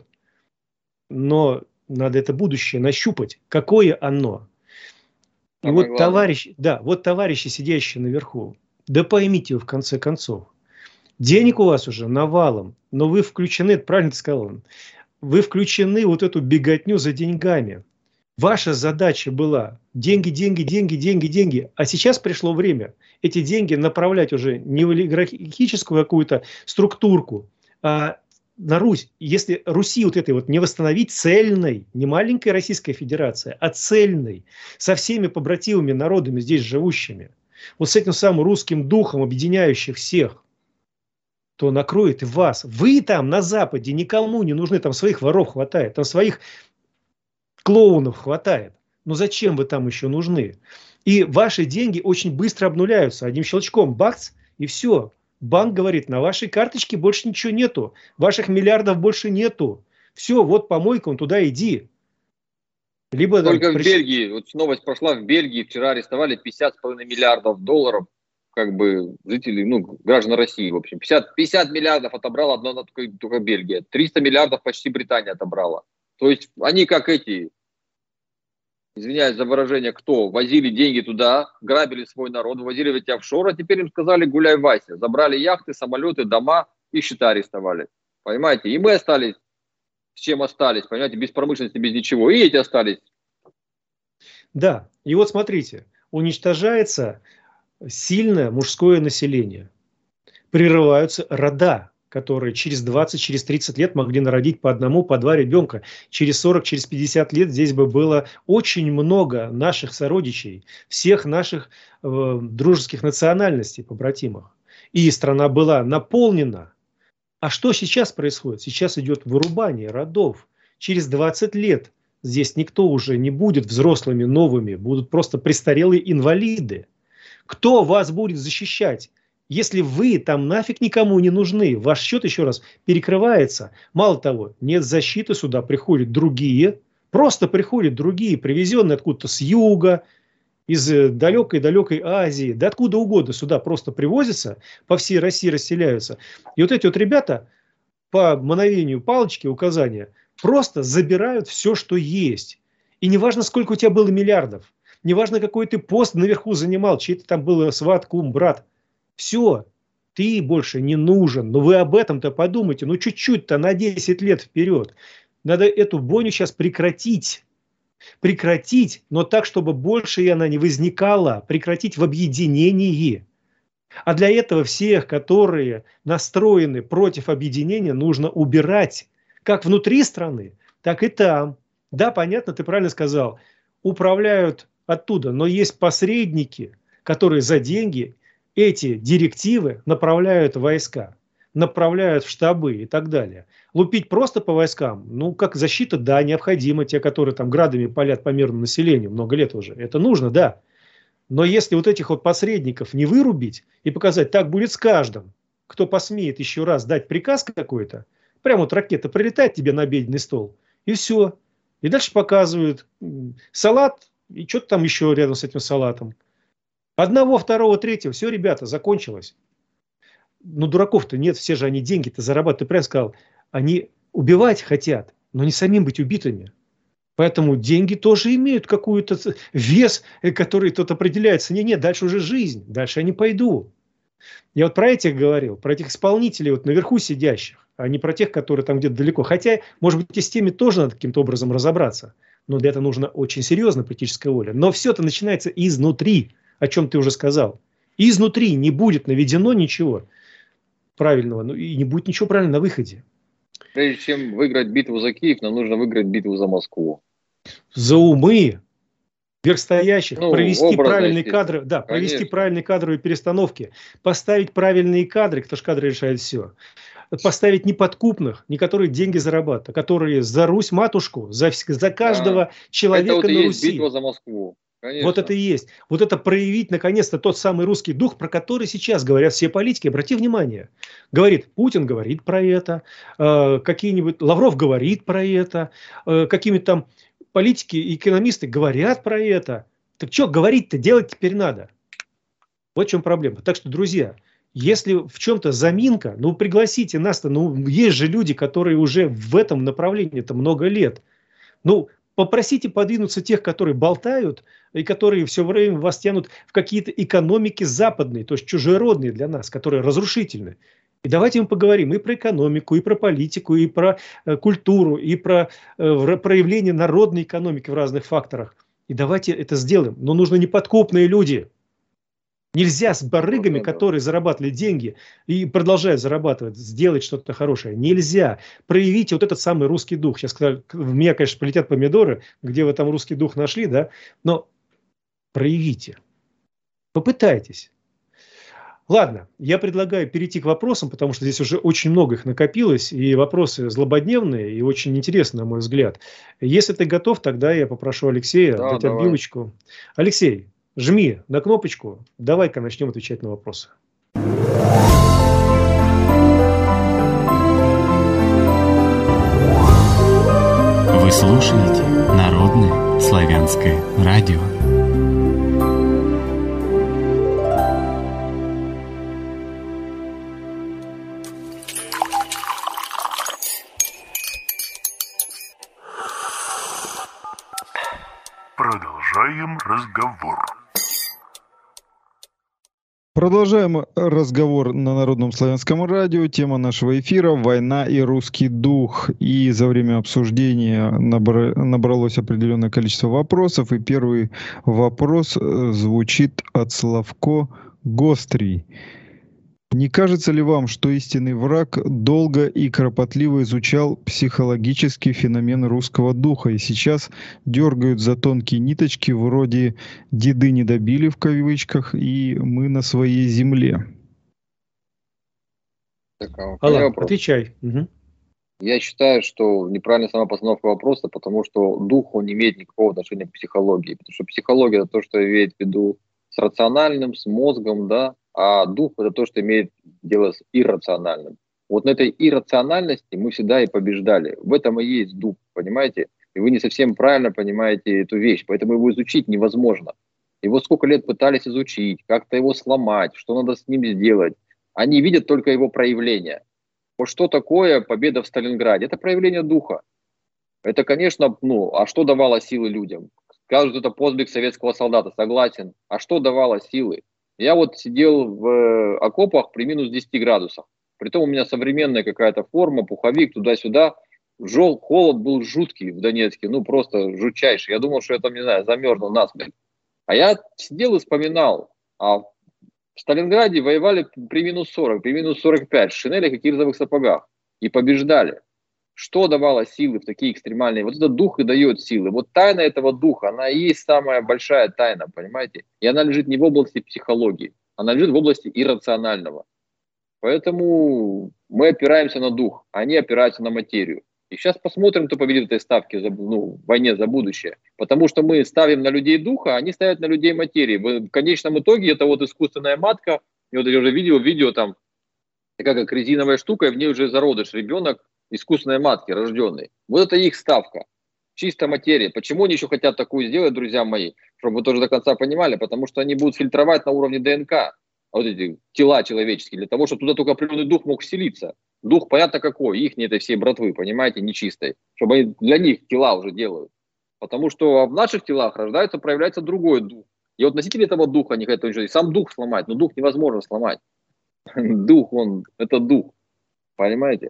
Но надо это будущее нащупать. Какое оно? И вот главное. товарищи, да, вот товарищи, сидящие наверху, да поймите вы в конце концов, денег у вас уже навалом, но вы включены, это правильно ты сказал, вы включены вот эту беготню за деньгами. Ваша задача была деньги, деньги, деньги, деньги, деньги. А сейчас пришло время эти деньги направлять уже не в олигархическую какую-то структурку, а на Русь. Если Руси вот этой вот не восстановить цельной, не маленькой Российской Федерации, а цельной, со всеми побратимыми народами здесь живущими, вот с этим самым русским духом, объединяющим всех, то накроет и вас. Вы там на Западе никому не нужны, там своих воров хватает, там своих клоунов хватает. Но зачем вы там еще нужны? И ваши деньги очень быстро обнуляются. Одним щелчком, бац, и все. Банк говорит, на вашей карточке больше ничего нету. Ваших миллиардов больше нету. Все, вот помойка, он туда иди. Либо, Только там, в приш... Бельгии, вот новость прошла, в Бельгии вчера арестовали пятьдесят с половиной миллиардов долларов, как бы жителей, ну, граждан России, в общем. пятьдесят, пятьдесят миллиардов отобрала одна только, только Бельгия. триста миллиардов почти Британия отобрала. То есть они как эти, извиняюсь за выражение, кто? Возили деньги туда, грабили свой народ, возили в эти офшоры, а теперь им сказали гуляй, Вася. Забрали яхты, самолеты, дома и счета арестовали. Понимаете? И мы остались, с чем остались, понимаете, без промышленности, без ничего. И эти остались. Да, и вот смотрите, уничтожается сильное мужское население. Прерываются рода, которые через двадцать, через тридцать лет могли народить по одному, по два ребенка. Через сорок, через пятьдесят лет здесь бы было очень много наших сородичей, всех наших э, дружеских национальностей, побратимых. И страна была наполнена. А что сейчас происходит? Сейчас идет вырубание родов. Через двадцать лет здесь никто уже не будет взрослыми, новыми, будут просто престарелые инвалиды. Кто вас будет защищать? Если вы там нафиг никому не нужны, ваш счет, еще раз, перекрывается. Мало того, нет защиты, сюда приходят другие, просто приходят другие, привезенные откуда-то с юга, из далекой-далекой Азии, да откуда угодно сюда просто привозятся, по всей России расселяются. И вот эти вот ребята по мановению палочки, указания, просто забирают все, что есть. И неважно, сколько у тебя было миллиардов, неважно, какой ты пост наверху занимал, чей ты там был сват, кум, брат. Все. ты больше не нужен. Но вы об этом-то подумайте, ну чуть-чуть-то на десять лет вперед. Надо эту бойню сейчас прекратить. Прекратить, но так, чтобы больше и она не возникала. Прекратить в объединении. А для этого всех, которые настроены против объединения, нужно убирать. Как внутри страны, так и там. Да, понятно, ты правильно сказал. Управляют оттуда, но есть посредники, которые за деньги эти директивы направляют в войска, направляют в штабы и так далее. Лупить просто по войскам, ну, как защита, да, необходимо. Те, которые там градами палят по мирному населению много лет уже. Это нужно, да. Но если вот этих вот посредников не вырубить и показать, так будет с каждым, кто посмеет еще раз дать приказ какой-то, прямо вот ракета прилетает тебе на обеденный стол, и все. И дальше показывают салат, и что-то там еще рядом с этим салатом. Одного, второго, третьего, все, ребята, закончилось. Ну, дураков-то нет, все же они деньги-то зарабатывают. Ты правильно сказал, они убивать хотят, но не самим быть убитыми. Поэтому деньги тоже имеют какой-то вес, который тут определяется. Не, нет, дальше уже жизнь, дальше я не пойду. Я вот про этих говорил, про этих исполнителей вот наверху сидящих, а не про тех, которые там где-то далеко. Хотя, может быть, и с теми тоже надо каким-то образом разобраться. Но для этого нужна очень серьезная политическая воля. Но все это начинается изнутри, о чем ты уже сказал. Изнутри не будет наведено ничего правильного, ну и не будет ничего правильного на выходе. Прежде чем выиграть битву за Киев, нам нужно выиграть битву за Москву. За умы верхстоящих, ну, провести правильные есть. кадры, да, провести правильные кадровые перестановки, поставить правильные кадры, потому что кадры решают все. Поставить неподкупных, не которые деньги зарабатывают, а которые за Русь-матушку, за, за каждого да. человека это вот на и Руси. Есть битва за Москву. Конечно. Вот это и есть. Вот это проявить, наконец-то, тот самый русский дух, про который сейчас говорят все политики. Обрати внимание. Говорит, Путин говорит про это, э, какие-нибудь, Лавров говорит про это, э, какие-нибудь там политики и экономисты говорят про это. Так что говорить-то, делать теперь надо. Вот в чем проблема. Так что, друзья, если в чем-то заминка, ну, пригласите нас-то. Ну, есть же люди, которые уже в этом направлении-то много лет. Ну, попросите подвинуться тех, которые болтают и которые все время вас тянут в какие-то экономики западные, то есть чужеродные для нас, которые разрушительны. И давайте мы поговорим и про экономику, и про политику, и про э, культуру, и про э, проявление народной экономики в разных факторах. И давайте это сделаем. Но нужны неподкупные люди. Нельзя с барыгами, которые зарабатывали деньги и продолжают зарабатывать, сделать что-то хорошее. Нельзя. Проявите вот этот самый русский дух. Сейчас в меня, конечно, полетят помидоры, где вы там русский дух нашли, да? Но проявите. Попытайтесь. Ладно, я предлагаю перейти к вопросам, потому что здесь уже очень много их накопилось, и вопросы злободневные и очень интересные, на мой взгляд. Если ты готов, тогда я попрошу Алексея да, дать давай. отбивочку. Алексей, жми на кнопочку, давай-ка начнем отвечать на вопросы. Вы слушаете Народное славянское радио. Продолжаем разговор. Продолжаем разговор на Народном славянском радио. Тема нашего эфира – война и русский дух. И за время обсуждения набра- набралось определенное количество вопросов. И первый вопрос звучит от Славко Гострий. Не кажется ли вам, что истинный враг долго и кропотливо изучал психологический феномен русского духа и сейчас дергают за тонкие ниточки вроде «деды не добили» в кавычках и «мы на своей земле»? Так, а Алла, отвечай. Угу. Я считаю, что неправильная сама постановка вопроса, потому что дух, он не имеет никакого отношения к психологии. Потому что психология – это то, что имеет в виду с рациональным, с мозгом, да, а дух – это то, что имеет дело с иррациональным. Вот на этой иррациональности мы всегда и побеждали. В этом и есть дух, понимаете? И вы не совсем правильно понимаете эту вещь, поэтому его изучить невозможно. Его сколько лет пытались изучить, как-то его сломать, что надо с ним сделать. Они видят только его проявление. Вот что такое победа в Сталинграде? Это проявление духа. Это, конечно, ну, а что давало силы людям? Скажут, это подвиг советского солдата, согласен. А что давало силы? Я вот сидел в окопах при минус десяти градусах. Притом у меня современная какая-то форма, пуховик, туда-сюда. Жел, холод был жуткий в Донецке, ну просто жутчайший. Я думал, что я там, не знаю, замерзну насмерть. А я сидел и вспоминал, а в Сталинграде воевали при минус сорок, при минус сорок пять, в шинелях и кирзовых сапогах. И побеждали. Что давало силы в такие экстремальные? Вот этот дух и дает силы. Вот тайна этого духа, она и есть самая большая тайна, понимаете? И она лежит не в области психологии, она лежит в области иррационального. Поэтому мы опираемся на дух, а они опираются на материю. И сейчас посмотрим, кто победит в этой ставке, ну, в войне за будущее. Потому что мы ставим на людей духа, а они ставят на людей материи. В конечном итоге это вот искусственная матка. И вот я уже видел видео там, такая как резиновая штука, и в ней уже зародыш, ребенок искусственной матки, рожденный. Вот это их ставка. Чисто материя. Почему они еще хотят такую сделать, друзья мои? Чтобы вы тоже до конца понимали. Потому что они будут фильтровать на уровне ДНК. Вот эти тела человеческие. Для того, чтобы туда только определенный дух мог вселиться. Дух понятно какой. Их не этой всей братвы, понимаете, нечистой. Чтобы они для них тела уже делают. Потому что в наших телах рождается, проявляется другой дух. И вот носитель этого духа не хотят уничтожить. Сам дух сломать. Но дух невозможно сломать. Дух, он, это дух. Понимаете?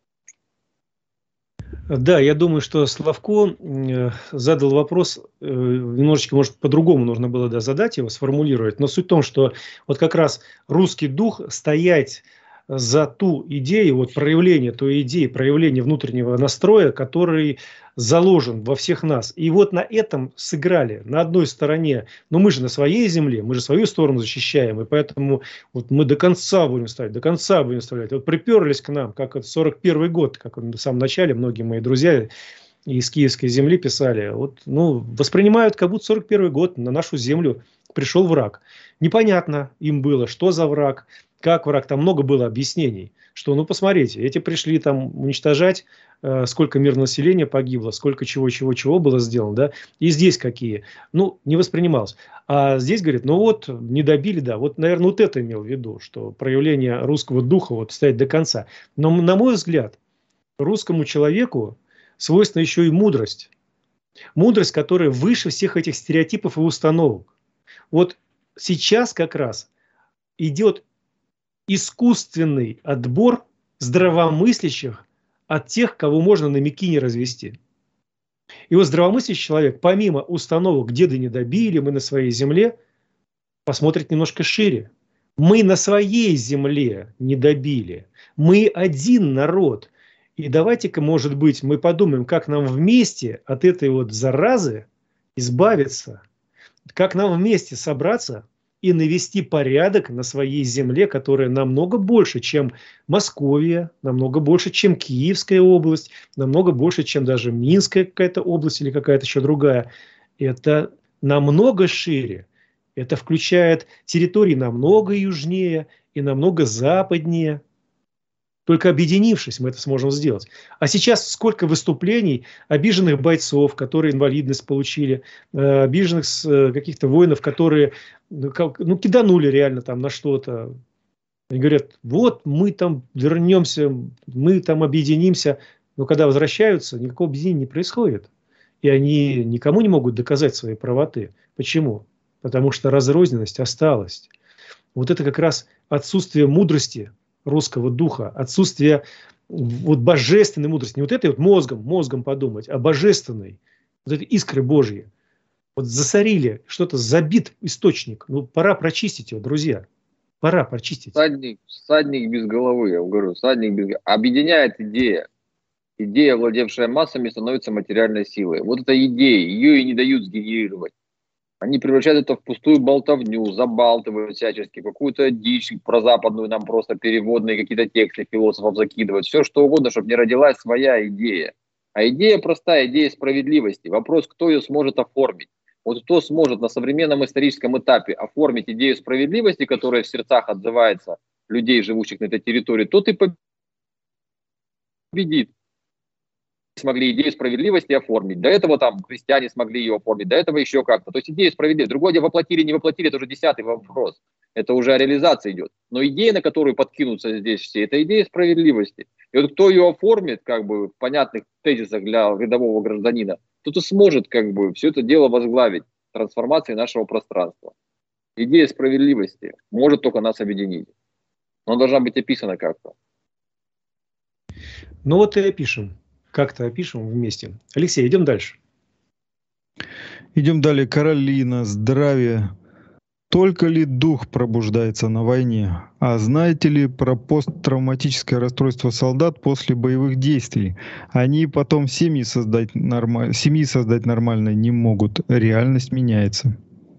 Да, я думаю, что Славко задал вопрос, немножечко, может, по-другому нужно было да, задать его, сформулировать, но суть в том, что вот как раз русский дух стоять за ту идею, вот проявление той идеи, проявление внутреннего настроя, который заложен во всех нас. И вот на этом сыграли, на одной стороне, но мы же на своей земле, мы же свою сторону защищаем, и поэтому вот мы до конца будем ставить, до конца будем вставлять. Вот приперлись к нам, как это сорок первый год, как в самом начале многие мои друзья из киевской земли писали, вот, ну, воспринимают, как будто сорок первый год на нашу землю пришел враг. Непонятно им было, что за враг, как враг, там много было объяснений, что, ну, посмотрите, эти пришли там уничтожать, э, сколько мирного населения погибло, сколько чего-чего-чего было сделано, да, и здесь какие, ну, не воспринималось. А здесь, говорит, ну вот, не добили, да, вот, наверное, вот это имел в виду, что проявление русского духа вот стоять до конца. Но, на мой взгляд, русскому человеку свойственна еще и мудрость. Мудрость, которая выше всех этих стереотипов и установок. Вот сейчас как раз идет искусственный отбор здравомыслящих от тех, кого можно на мякине развести. И вот здравомыслящий человек, помимо установок «деды не добили, мы на своей земле», посмотрит немножко шире. Мы на своей земле не добили. Мы один народ. И давайте-ка, может быть, мы подумаем, как нам вместе от этой вот заразы избавиться. Как нам вместе собраться и навести порядок на своей земле, которая намного больше, чем Московия, намного больше, чем Киевская область, намного больше, чем даже Минская какая-то область или какая-то еще другая. Это намного шире. Это включает территории намного южнее и намного западнее. Только объединившись, мы это сможем сделать. А сейчас сколько выступлений обиженных бойцов, которые инвалидность получили, обиженных каких-то воинов, которые ну, киданули реально там на что-то. Они говорят, вот мы там вернемся, мы там объединимся. Но когда возвращаются, никакого объединения не происходит. И они никому не могут доказать своей правоты. Почему? Потому что разрозненность осталась. Вот это как раз отсутствие мудрости русского духа, отсутствие вот божественной мудрости, не вот этой вот мозгом, мозгом подумать, а божественной, вот этой искры Божьей. Вот засорили, что-то забит источник. Ну, пора прочистить его, друзья. Пора прочистить. Садник, садник без головы, я говорю, садник без головы. Объединяет идея. Идея, владевшая массами, становится материальной силой. Вот эта идея, ее и не дают сгенерировать. Они превращают это в пустую болтовню, забалтывают всячески, какую-то дичь прозападную нам просто переводные, какие-то тексты философов закидывают. Все что угодно, чтобы не родилась своя идея. А идея простая, идея справедливости. Вопрос, кто ее сможет оформить. Вот кто сможет на современном историческом этапе оформить идею справедливости, которая в сердцах отзывается людей, живущих на этой территории, тот и победит. Смогли идею справедливости оформить. До этого там христиане смогли ее оформить, до этого еще как-то. То есть идея справедливости. Другое дело, воплотили, не воплотили, это уже десятый вопрос. Это уже о реализации идет. Но идея, на которую подкинутся здесь все, это идея справедливости. И вот кто ее оформит, как бы, в понятных тезисах для рядового гражданина, тот и сможет, как бы, все это дело возглавить трансформацией нашего пространства. идея справедливости может только нас объединить. Но должна быть описана как-то. Ну вот и опишем. Как-то опишем вместе. Алексей, идем дальше. Идем далее. Каролина, здравия. Только ли дух пробуждается на войне? А знаете ли про посттравматическое расстройство солдат после боевых действий? Они потом семьи создать, норма... семьи создать нормально не могут. Реальность меняется.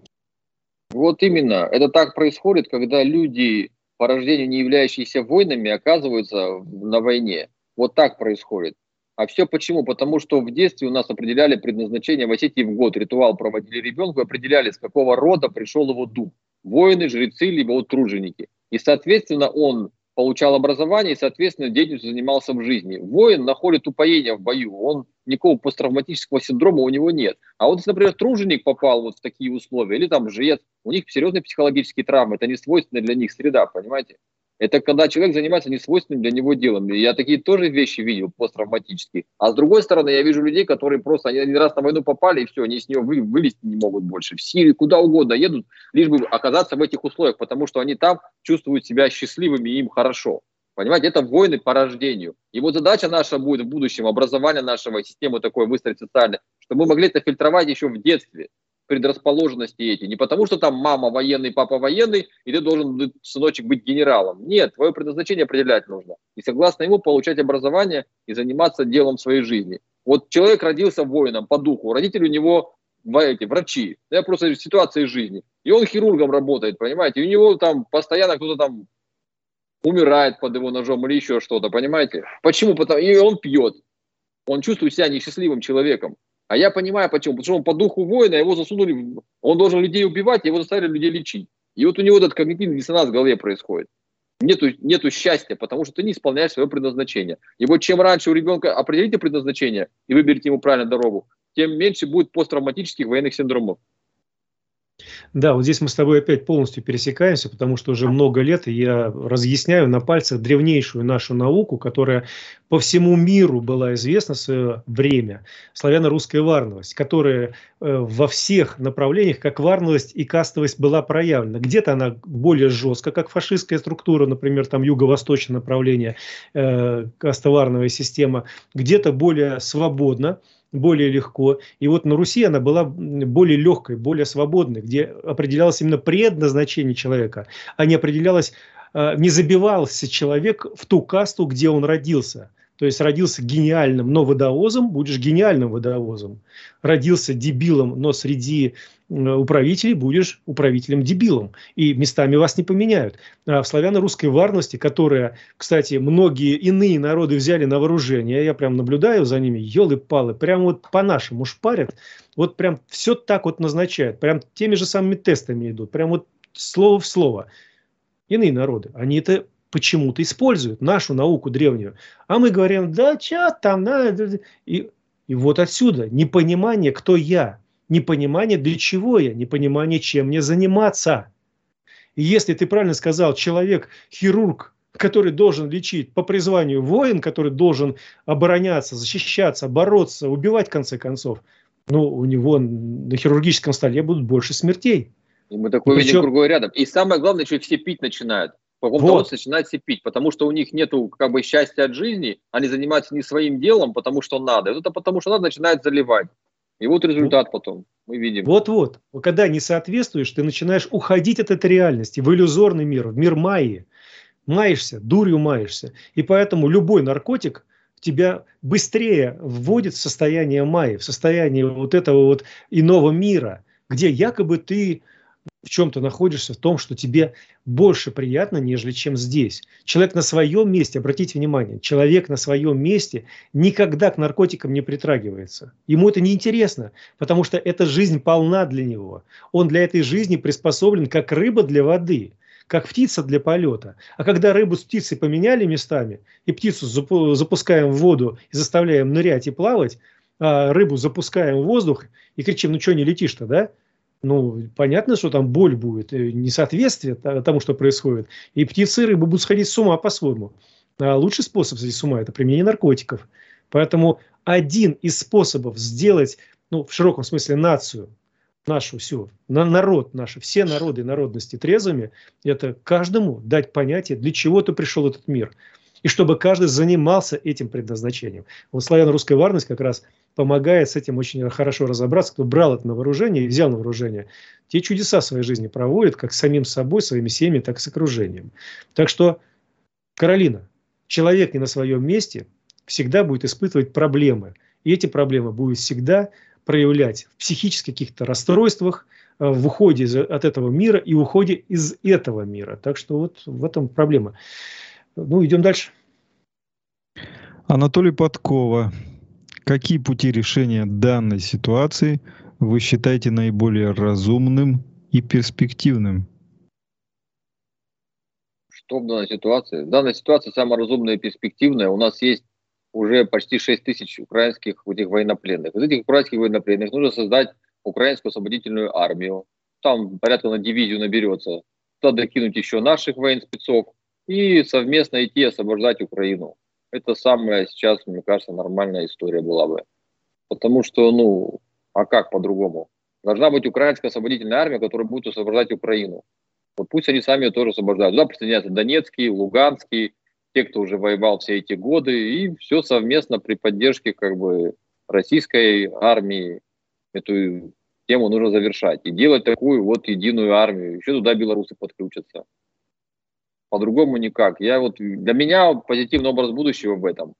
Вот именно. Это так происходит, когда люди, по рождению не являющиеся воинами, оказываются на войне. Вот так происходит. А все почему? Потому что в детстве у нас определяли предназначение в Осетии в год. Ритуал проводили ребенку и определяли, с какого рода пришел его дух. Воины, жрецы, либо вот труженики. И, соответственно, он получал образование и, соответственно, деятельностью занимался в жизни. Воин находит упоение в бою. Он никакого посттравматического синдрома у него нет. А вот если, например, труженик попал вот в такие условия, или там жрец, у них серьезные психологические травмы. Это не свойственная для них среда, понимаете? Это когда человек занимается несвойственным для него делом. И я такие тоже вещи видел посттравматические. А с другой стороны, я вижу людей, которые просто, они один раз на войну попали, и все, они с нее вы, вылезти не могут больше. В Сирию, куда угодно едут, лишь бы оказаться в этих условиях, потому что они там чувствуют себя счастливыми, и им хорошо. Понимаете, это войны по рождению. И вот задача наша будет в будущем, образование нашего, системы такой выстроить социальной, чтобы мы могли это фильтровать еще в детстве. Предрасположенности эти. Не потому, что там мама военный, папа военный, и ты должен, сыночек, быть генералом. Нет, твое предназначение определять нужно. И согласно ему получать образование и заниматься делом своей жизни. Вот человек родился воином по духу, родители у него эти, врачи. Я просто ситуация из жизни. И он хирургом работает, понимаете? И у него там постоянно кто-то там умирает под его ножом или еще что-то, понимаете? Почему? Потому и он пьет. Он чувствует себя несчастливым человеком. А я понимаю почему. Потому что он по духу воина, его засунули, он должен людей убивать, его заставили людей лечить. И вот у него этот когнитивный диссонанс в голове происходит. Нету, нету счастья, потому что ты не исполняешь свое предназначение. И вот чем раньше у ребенка определите предназначение и выберите ему правильную дорогу, тем меньше будет посттравматических военных синдромов. Да, вот здесь мы с тобой опять полностью пересекаемся, потому что уже много лет я разъясняю на пальцах древнейшую нашу науку, которая по всему миру была известна в свое время, славяно-русская варновость, которая э, во всех направлениях, как варновость и кастовость, была проявлена. Где-то она более жестко, как фашистская структура, например, там юго-восточное направление, э, кастоварновая система, где-то более свободно, более легко. И вот на Руси она была более легкой, более свободной, где определялось именно предназначение человека, а не определялось, не забивался человек в ту касту, где он родился. То есть родился гениальным, но водовозом, будешь гениальным водовозом. Родился дебилом, но среди управителей будешь управителем-дебилом. И местами вас не поменяют. А в славяно-русской варности, которая, кстати, многие иные народы взяли на вооружение, я прям наблюдаю за ними, елы-палы, прям вот по-нашему шпарят, вот прям все так вот назначают, прям теми же самыми тестами идут, прям вот слово в слово. Иные народы, они это почему-то используют, нашу науку древнюю. А мы говорим, да, чё там, надо. И, и вот отсюда непонимание, кто я, непонимание, для чего я, непонимание, чем мне заниматься. И если ты правильно сказал, человек, хирург, который должен лечить по призванию, воин, который должен обороняться, защищаться, бороться, убивать в конце концов, ну, у него на хирургическом столе будут больше смертей. И мы такое видим Причем... кругом рядом. И самое главное, что все пить начинают. В каком-то Вот. возрасте начинают все пить, потому что у них нету как бы счастья от жизни, они занимаются не своим делом, потому что надо. Это потому что надо, начинают заливать. И вот результат потом мы видим. Вот-вот. Когда не соответствуешь, ты начинаешь уходить от этой реальности в иллюзорный мир, в мир майи. Маешься, дурью маешься. И поэтому любой наркотик тебя быстрее вводит в состояние майи, в состояние вот этого вот иного мира, где якобы ты в чем-то находишься, в том, что тебе больше приятно, нежели чем здесь. Человек на своем месте, обратите внимание, человек на своем месте никогда к наркотикам не притрагивается. Ему это неинтересно, потому что эта жизнь полна для него. Он для этой жизни приспособлен как рыба для воды, как птица для полета. А когда рыбу с птицей поменяли местами, и птицу запускаем в воду и заставляем нырять и плавать, а рыбу запускаем в воздух и кричим, ну что не летишь-то, да? Ну, понятно, что там боль будет, несоответствие тому, что происходит. И птицы и рыбы будут сходить с ума по-своему. А лучший способ сойти с ума – это применение наркотиков. Поэтому один из способов сделать, ну, в широком смысле, нацию нашу всю, на народ наш, все народы и народности трезвыми, это каждому дать понятие, для чего ты пришел в этот мир. И чтобы каждый занимался этим предназначением. Вот славяно-русская варность как раз помогает с этим очень хорошо разобраться. Кто брал это на вооружение и взял на вооружение, те чудеса в своей жизни проводят, как с самим собой, своими семьями, так и с окружением. Так что, Каролина, человек не на своем месте всегда будет испытывать проблемы. И эти проблемы будут всегда проявлять в психических каких-то расстройствах, в уходе от этого мира и уходе из этого мира. Так что вот в этом проблема. Ну, идем дальше. Анатолий Подкова. Какие пути решения данной ситуации вы считаете наиболее разумным и перспективным? Что в данной ситуации? В данной ситуации самая разумная и перспективная. У нас есть уже почти шесть тысяч украинских этих военнопленных. Из этих украинских военнопленных нужно создать украинскую освободительную армию. Там порядка на дивизию наберется. Туда докинуть еще наших военспецов и совместно идти освобождать Украину. Это самая сейчас, мне кажется, нормальная история была бы. Потому что, ну, а как по-другому? Должна быть украинская освободительная армия, которая будет освобождать Украину. Вот пусть они сами ее тоже освобождают. Туда присоединяются Донецкий, Луганский, те, кто уже воевал все эти годы, и все совместно при поддержке как бы российской армии. Эту тему нужно завершать. И делать такую вот единую армию. Еще туда белорусы подключатся. По-другому никак. Я вот, для меня позитивный образ будущего в этом.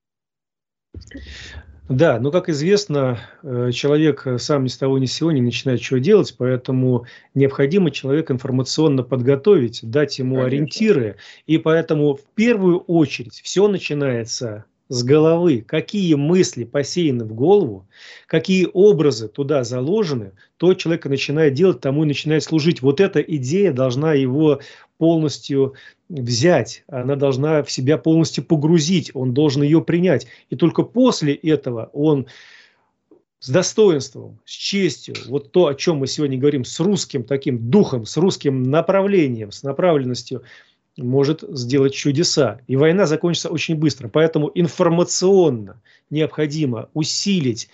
Да, но, как известно, человек сам ни с того ни с сего не начинает что делать, поэтому необходимо человека информационно подготовить, дать ему Конечно. Ориентиры. И поэтому в первую очередь все начинается с головы. Какие мысли посеяны в голову, какие образы туда заложены, то человек начинает делать, тому и начинает служить. Вот эта идея должна его полностью взять, она должна в себя полностью погрузить, он должен ее принять. И только после этого он с достоинством, с честью, вот то, о чем мы сегодня говорим, с русским таким духом, с русским направлением, с направленностью, может сделать чудеса. И война закончится очень быстро. Поэтому информационно необходимо усилить,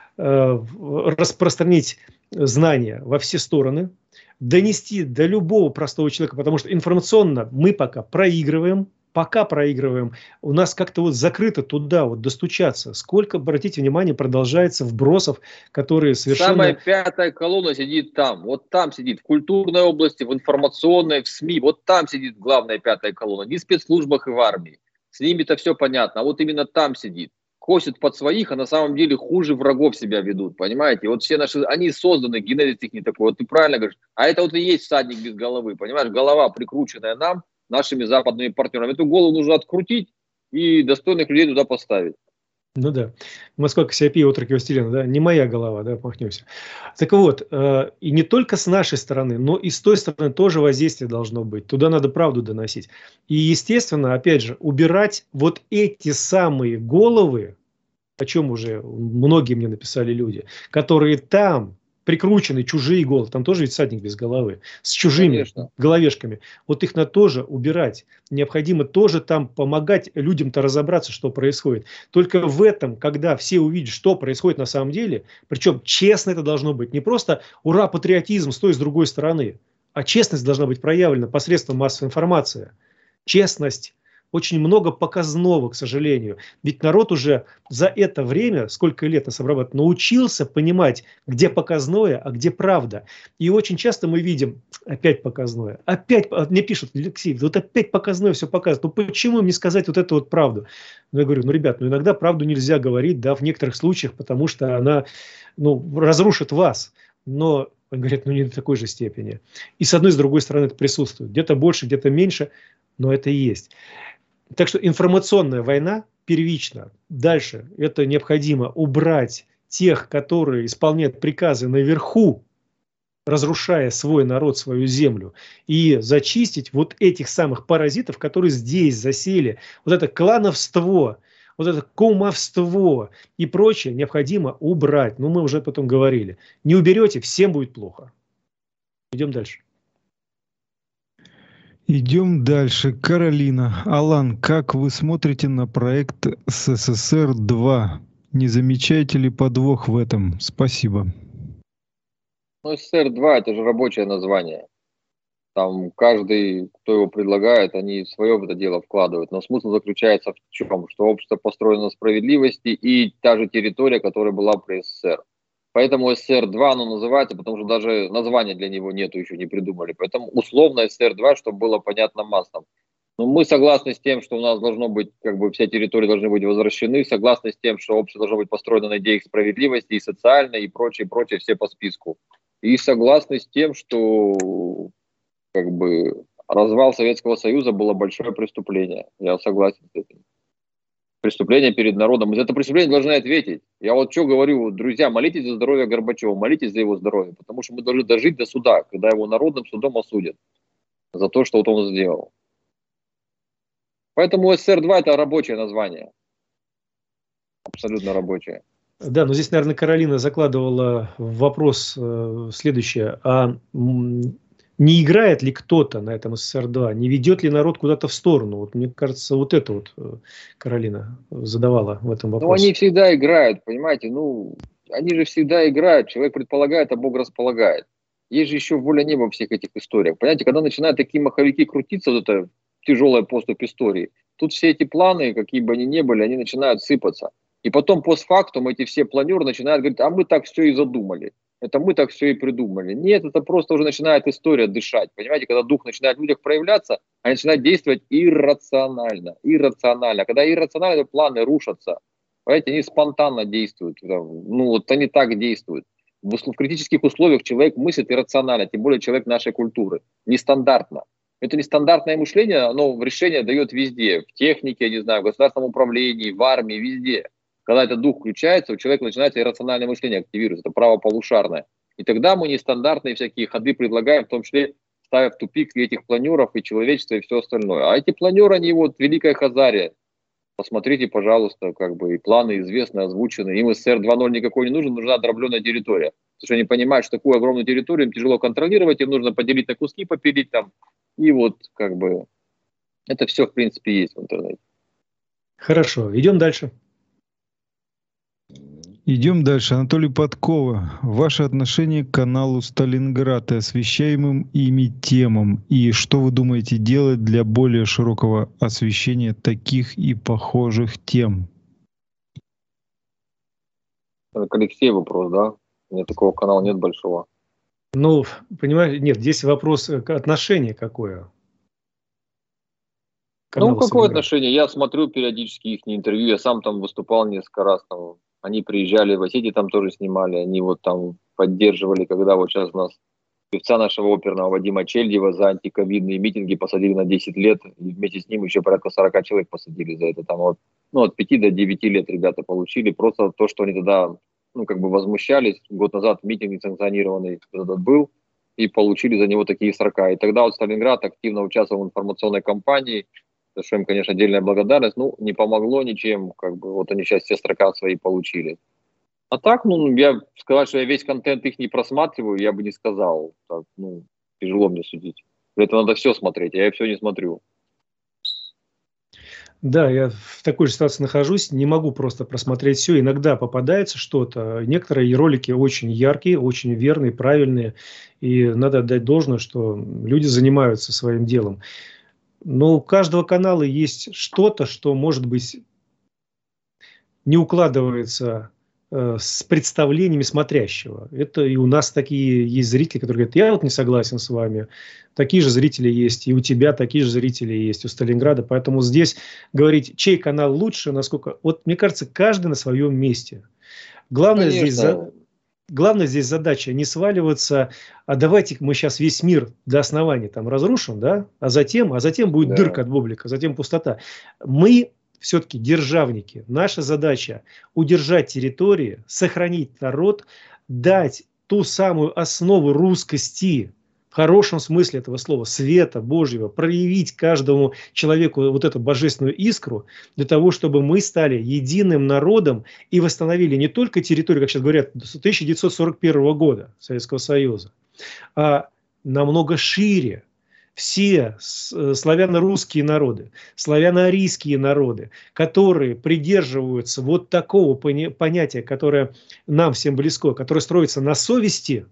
э, распространить знания во все стороны, донести до любого простого человека, потому что информационно мы пока проигрываем, пока проигрываем, у нас как-то вот закрыто туда вот достучаться. Сколько, обратите внимание, продолжается вбросов, которые совершенно... Самая пятая колонна сидит там, вот там сидит, в культурной области, в информационной, в СМИ, вот там сидит главная пятая колонна, не в спецслужбах и в армии. С ними-то все понятно, а вот именно там сидит. Косят под своих, а на самом деле хуже врагов себя ведут, понимаете? Вот все наши, они созданы, генезис их не такой, вот ты правильно говоришь, а это вот и есть всадник без головы, понимаешь? Голова, прикрученная нам, нашими западными партнерами. Эту голову нужно открутить и достойных людей туда поставить. Ну да. Москва, Кассиопея, отроки Вастилена, да, не моя голова, да, махнемся. Так вот, э, и не только с нашей стороны, но и с той стороны тоже воздействие должно быть. Туда надо правду доносить. И, естественно, опять же, убирать вот эти самые головы, о чем уже многие мне написали люди, которые там прикручены, чужие головы, там тоже ведь всадник без головы, с чужими Конечно. Головешками. Вот их надо тоже убирать. Необходимо тоже там помогать людям-то разобраться, что происходит. Только в этом, когда все увидят, что происходит на самом деле, причем честно это должно быть, не просто ура, патриотизм с той и с другой стороны, а честность должна быть проявлена посредством массовой информации. Честность. Очень много показного, к сожалению. Ведь народ уже за это время, сколько лет нас обрабатывает, научился понимать, где показное, а где правда. И очень часто мы видим, опять показное. Опять, мне пишут, Алексей, вот опять показное все показывает. Ну почему им не сказать вот эту вот правду? Ну, я говорю, ну, ребят, ну иногда правду нельзя говорить, да, в некоторых случаях, потому что она, ну, разрушит вас. Но говорят, ну не до такой же степени. И с одной и с другой стороны это присутствует. Где-то больше, где-то меньше, но это и есть. Так что информационная война первична. Дальше это необходимо убрать тех, которые исполняют приказы наверху, разрушая свой народ, свою землю, и зачистить вот этих самых паразитов, которые здесь засели. Вот это клановство, вот это кумовство и прочее необходимо убрать. Ну, мы уже потом говорили. Не уберете, всем будет плохо. Идем дальше. Идем дальше. Каролина. Алан, как вы смотрите на проект СССР два? Не замечаете ли подвох в этом? Спасибо. Ну, СССР-два это же рабочее название. Там каждый, кто его предлагает, они свое в это дело вкладывают. Но смысл заключается в чем? Что общество построено на справедливости и та же территория, которая была при СССР. Поэтому СССР-два оно называется, потому что даже названия для него нету, еще не придумали. Поэтому условно СССР-два, чтобы было понятно массам. Но мы согласны с тем, что у нас должно быть, как бы все территории должны быть возвращены, согласны с тем, что общество должно быть построено на идеях справедливости и социальной, и прочее, прочее, все по списку. И согласны с тем, что как бы развал Советского Союза было большое преступление. Я согласен с этим. Преступление перед народом. За это преступление должны ответить. Я вот что говорю, друзья, молитесь за здоровье Горбачева, молитесь за его здоровье, потому что мы должны дожить до суда, когда его народным судом осудят за то, что вот он сделал. Поэтому СССР-два это рабочее название. Абсолютно рабочее. Да, но здесь, наверное, Каролина закладывала в вопрос э, следующее. А м, не играет ли кто-то на этом СССР-два? Не ведет ли народ куда-то в сторону? Вот мне кажется, вот это вот э, Каролина задавала в этом вопросе. Ну, они всегда играют, понимаете? Ну, они же всегда играют. Человек предполагает, а Бог располагает. Есть же еще воля неба во всех этих историях. Понимаете, когда начинают такие маховики крутиться, вот это тяжелая поступь истории, тут все эти планы, какие бы они ни были, они начинают сыпаться. И потом постфактум эти все планеры начинают говорить, а мы так все и задумали. Это мы так все и придумали. Нет, это просто уже начинает история дышать. Понимаете, когда дух начинает в людях проявляться, они начинают действовать иррационально. Иррационально. Когда иррационально, планы рушатся. Понимаете, они спонтанно действуют. Ну вот они так действуют. В, в критических условиях человек мыслит иррационально, тем более человек нашей культуры. Нестандартно. Это нестандартное мышление, оно в решение дает везде. В технике, я не знаю, в государственном управлении, в армии, везде. Когда этот дух включается, у человека начинается иррациональное мышление активируется, это правополушарное. И тогда мы нестандартные всякие ходы предлагаем, в том числе ставя в тупик и этих планеров, и человечество, и все остальное. А эти планеры, они вот Великая Хазария. Посмотрите, пожалуйста, как бы и планы известны, озвучены. Им СССР два ноль никакой не нужен, нужна дробленная территория. Потому что они понимают, что такую огромную территорию им тяжело контролировать, им нужно поделить на куски, попилить там. И вот как бы это все в принципе есть в интернете. Хорошо, идем дальше. Идем дальше. Анатолий Подкова. Ваше отношение к каналу Сталинград и освещаемым ими темам. И что вы думаете делать для более широкого освещения таких и похожих тем? Это к Алексею вопрос, да? У меня такого канала нет большого. Ну, понимаешь, нет, здесь вопрос отношения какое. Ну, какое отношение? Я смотрю периодически их интервью, я сам там выступал несколько раз, там, они приезжали в Осетии, там тоже снимали, они вот там поддерживали, когда вот сейчас нас певца нашего оперного Вадима Чельдева за антиковидные митинги посадили на десять лет, и вместе с ним еще порядка сорок человек посадили за это, там вот, ну, от пяти до девяти лет ребята получили, просто то, что они тогда, ну, как бы возмущались, год назад митинг несанкционированный этот был, и получили за него такие срока. И тогда вот Сталинград активно участвовал в информационной кампании, за что им, конечно, отдельная благодарность. Ну, не помогло ничем, как бы, вот они сейчас все строка свои получили. А так, ну, я сказать, что я весь контент их не просматриваю, я бы не сказал. Так, ну, тяжело мне судить. Для этого надо все смотреть, а я все не смотрю. Да, я в такой же ситуации нахожусь, не могу просто просмотреть все. Иногда попадается что-то. Некоторые ролики очень яркие, очень верные, правильные. И надо отдать должное, что люди занимаются своим делом. Но у каждого канала есть что-то, что, может быть, не укладывается э, с представлениями смотрящего. Это и у нас такие есть зрители, которые говорят, я вот не согласен с вами. Такие же зрители есть, и у тебя такие же зрители есть, у Сталинграда. Поэтому здесь говорить, чей канал лучше, насколько... Вот, мне кажется, каждый на своем месте. Главное здесь... За... Главное здесь задача не сваливаться, а давайте мы сейчас весь мир до основания там разрушим, да, а затем, а затем будет да. дырка от бублика, затем пустота. Мы все-таки державники. Наша задача удержать территории, сохранить народ, дать ту самую основу русскости, в хорошем смысле этого слова, света Божьего, проявить каждому человеку вот эту божественную искру для того, чтобы мы стали единым народом и восстановили не только территорию, как сейчас говорят, тысяча девятьсот сорок первого года Советского Союза, а намного шире. Все славяно-русские народы, славяно-арийские народы, которые придерживаются вот такого понятия, которое нам всем близко, которое строится на совести,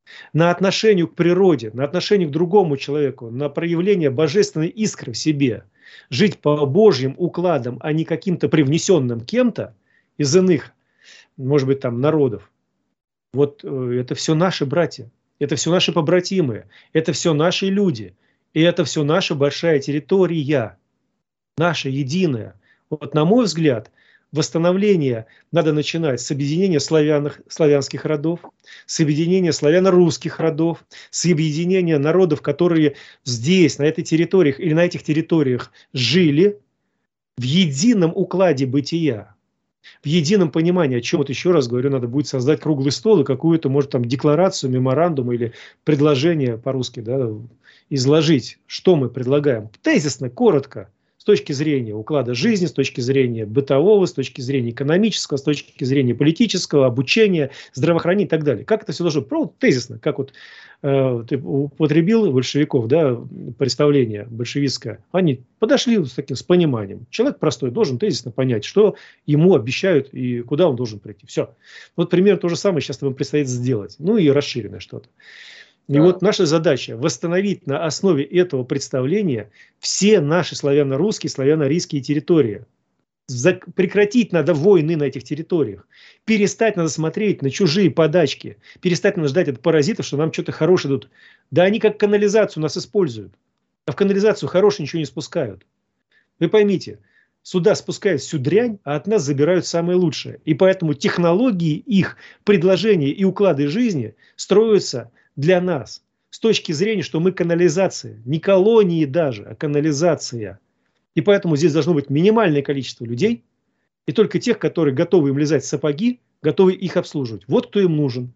на отношение к природе, на отношение к другому человеку, на проявление божественной искры в себе, жить по Божьим укладам, а не каким-то привнесенным кем-то из иных, может быть, там, народов. Вот э, это все наши братья, это все наши побратимы, это все наши люди, и это все наша большая территория, наша единая. Вот, на мой взгляд, восстановление надо начинать с объединения славянных, славянских родов, с объединения славяно-русских родов, с объединения народов, которые здесь, на этой территории или на этих территориях жили в едином укладе бытия, в едином понимании, о чем, вот еще раз говорю, надо будет создать круглый стол и какую-то, может, там, декларацию, меморандум или предложение по-русски, да, изложить, что мы предлагаем. Тезисно, коротко. С точки зрения уклада жизни, с точки зрения бытового, с точки зрения экономического, с точки зрения политического, обучения, здравоохранения и так далее. Как это все должно быть? Просто тезисно, как вот э, ты употребил большевиков, да, представление большевистское. Они подошли с таким, с пониманием. Человек простой должен тезисно понять, что ему обещают и куда он должен прийти. Все. Вот примерно то же самое сейчас вам предстоит сделать. Ну и расширенное что-то. И да. Вот наша задача восстановить на основе этого представления все наши славяно-русские, славяно-арийские территории. За... Прекратить надо войны на этих территориях. Перестать надо смотреть на чужие подачки. Перестать надо ждать от паразитов, что нам что-то хорошее дадут. Да они как канализацию нас используют. А в канализацию хорошее ничего не спускают. Вы поймите, сюда спускают всю дрянь, а от нас забирают самое лучшее. И поэтому технологии их предложения и уклады жизни строятся для нас, с точки зрения, что мы канализация, не колонии даже, а канализация. И поэтому здесь должно быть минимальное количество людей, и только тех, которые готовы им лизать сапоги, готовы их обслуживать. Вот кто им нужен.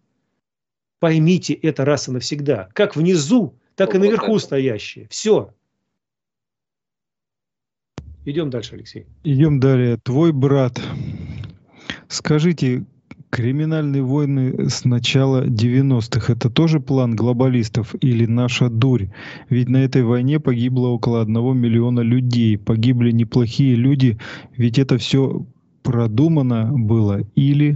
Поймите это раз и навсегда. Как внизу, так и наверху стоящие. Все. Идем дальше, Алексей. Идем далее. Твой брат. Скажите, криминальные войны с начала девяностых – это тоже план глобалистов или наша дурь? Ведь на этой войне погибло около одного миллиона людей. Погибли неплохие люди. Ведь это все продумано было или…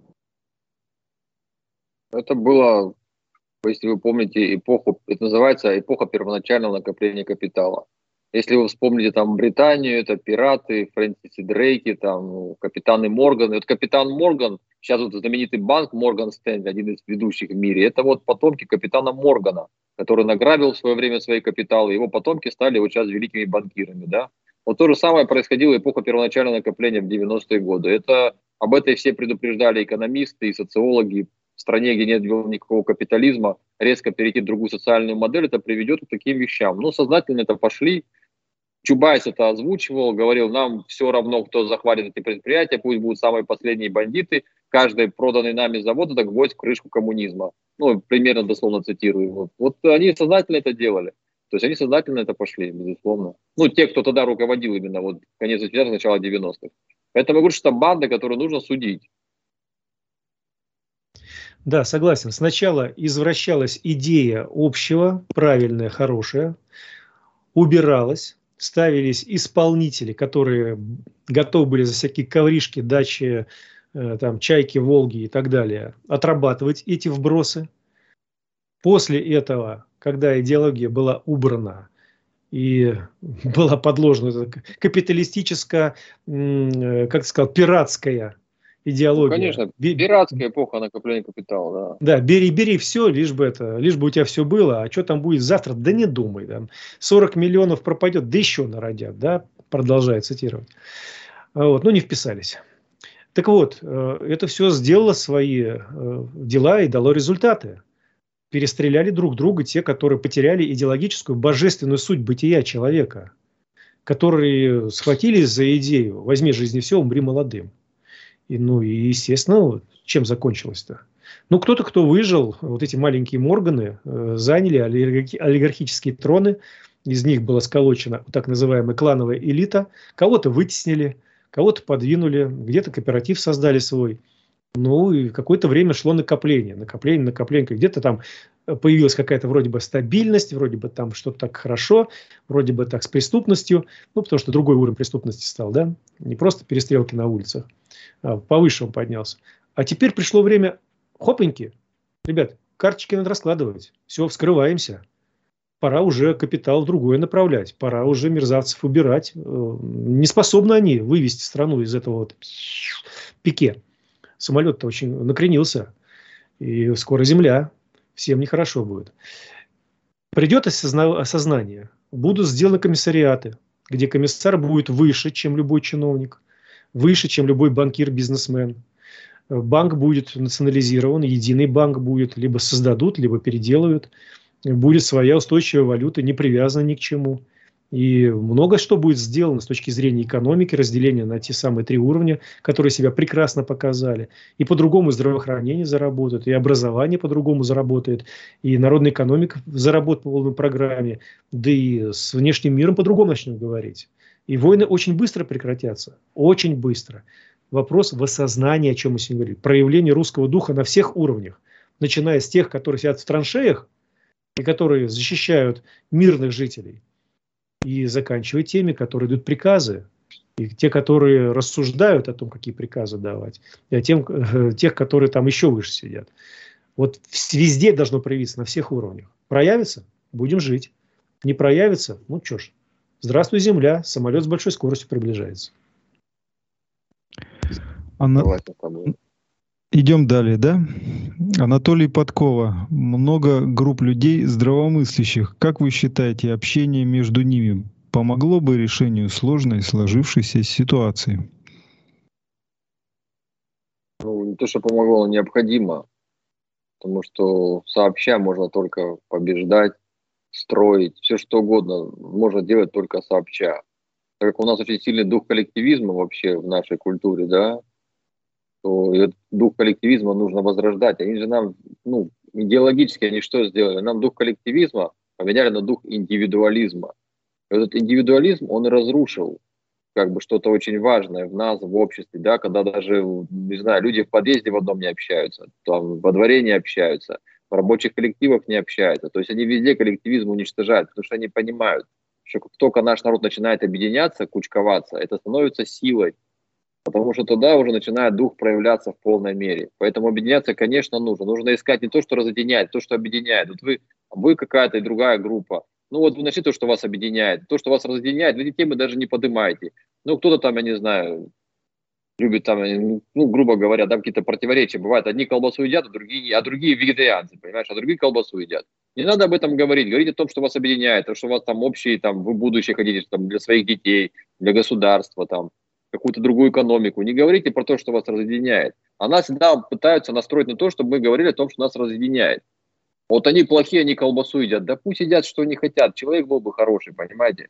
Это было, если вы помните, эпоху, это называется эпоха первоначального накопления капитала. Если вы вспомните там Британию, это пираты, Фрэнсиси Дрейки, там, ну, капитаны Морган. И вот капитан Морган, сейчас вот знаменитый банк Морган Стэнли, один из ведущих в мире, это вот потомки капитана Моргана, который награбил в свое время свои капиталы. Его потомки стали вот сейчас великими банкирами. Да? Вот то же самое происходило в эпоху первоначального накопления в девяностые годы. Это, об этом все предупреждали экономисты и социологи. В стране, где нет никакого капитализма, резко перейти в другую социальную модель, это приведет к таким вещам. Но сознательно это пошли. Чубайс это озвучивал, говорил, нам все равно, кто захватит эти предприятия, пусть будут самые последние бандиты, каждый проданный нами завод – это гвоздь в крышку коммунизма. Ну, примерно дословно цитирую. Вот. вот они сознательно это делали. То есть они сознательно это пошли, безусловно. Ну, те, кто тогда руководил именно вот конец восьмидесятых, начало девяностых. Поэтому я говорю, что это банда, которую нужно судить. Да, согласен. Сначала извращалась идея общего, правильная, хорошая, убиралась. Ставились исполнители, которые готовы были за всякие ковришки, дачи, э, там, чайки, волги и так далее, отрабатывать эти вбросы. После этого, когда идеология была убрана и была подложена капиталистическая, э, как ты сказал, пиратская идеология. Ну, конечно, пиратская эпоха накопления капитала, да. Да, бери, бери все, лишь бы это, лишь бы у тебя все было, а что там будет завтра, да не думай. Да. сорок миллионов пропадет, да еще народят, да, продолжает цитировать. Вот, ну, не вписались. Так вот, это все сделало свои дела и дало результаты. Перестреляли друг друга те, которые потеряли идеологическую, божественную суть бытия человека, которые схватились за идею «возьми жизни все, умри молодым». И, ну и, естественно, чем закончилось-то? Ну, кто-то, кто выжил, вот эти маленькие Морганы, э, заняли олигархи, олигархические троны, из них была сколочена так называемая клановая элита, кого-то вытеснили, кого-то подвинули, где-то кооператив создали свой. Ну, и какое-то время шло накопление, накопление, накопление, где-то там появилась какая-то вроде бы стабильность, вроде бы там что-то так хорошо, вроде бы так с преступностью, ну, потому что другой уровень преступности стал, да, не просто перестрелки на улицах, а повыше он поднялся. А теперь пришло время, хопоньки, ребят, карточки надо раскладывать. Все, вскрываемся. Пора уже капитал в другое направлять. Пора уже мерзавцев убирать. Не способны они вывести страну из этого вот пике. Самолет-то очень накренился. И скоро земля. Всем нехорошо будет. Придет осозна- осознание. Будут сделаны комиссариаты, где комиссар будет выше, чем любой чиновник. Выше, чем любой банкир, бизнесмен. Банк будет национализирован. Единый банк будет. Либо создадут, либо переделают. Будет своя устойчивая валюта, не привязана ни к чему. И много что будет сделано с точки зрения экономики, разделения на те самые три уровня, которые себя прекрасно показали. И по-другому здравоохранение заработает, и образование по-другому заработает, и народная экономика заработает по полной программе, да и с внешним миром по-другому начнем говорить. И войны очень быстро прекратятся, очень быстро. Вопрос в осознании, о чем мы сегодня говорили, проявление русского духа на всех уровнях, начиная с тех, которые сидят в траншеях, и которые защищают мирных жителей, и заканчивая теми, которые дают приказы, и те, которые рассуждают о том, какие приказы давать, и о тем, тех, которые там еще выше сидят. Вот везде должно проявиться, на всех уровнях. Проявится – будем жить. Не проявится – ну что ж, здравствуй, земля, самолет с большой скоростью приближается. Анна... Идем далее, да? Анатолий Подкова. Много групп людей здравомыслящих. Как вы считаете, общение между ними помогло бы решению сложной сложившейся ситуации? Ну, не то, что помогло, но необходимо. Потому что сообща можно только побеждать, строить, все что угодно можно делать только сообща. Так как у нас очень сильный дух коллективизма вообще в нашей культуре, да, то этот дух коллективизма нужно возрождать. Они же нам, ну, идеологически они что сделали? Нам дух коллективизма поменяли на дух индивидуализма. И этот индивидуализм, он и разрушил как бы что-то очень важное в нас, в обществе, да, когда даже, не знаю, люди в подъезде в одном не общаются, там во дворе не общаются, в рабочих коллективах не общаются. То есть они везде коллективизм уничтожают, потому что они понимают, что как только наш народ начинает объединяться, кучковаться, это становится силой. Потому что тогда уже начинает дух проявляться в полной мере. Поэтому объединяться, конечно, нужно. Нужно искать не то, что разъединяет, то, что объединяет. Вот вы, вы какая-то и другая группа. Ну вот вы нашли то, что вас объединяет. То, что вас разъединяет, вы эти темы даже не поднимаете. Ну кто-то там, я не знаю, любит там, ну грубо говоря, там какие-то противоречия бывают. Одни колбасу едят, а другие, а другие вегетарианцы, понимаешь, а другие колбасу едят. Не надо об этом говорить. Говорить о том, что вас объединяет, то, что у вас там общие, там, вы будущее хотите там, для своих детей, для государства, там, какую-то другую экономику. Не говорите про то, что вас разъединяет. А нас всегда пытаются настроить на то, чтобы мы говорили о том, что нас разъединяет. Вот они плохие, они колбасу едят. Да пусть едят, что они хотят. Человек был бы хороший, понимаете?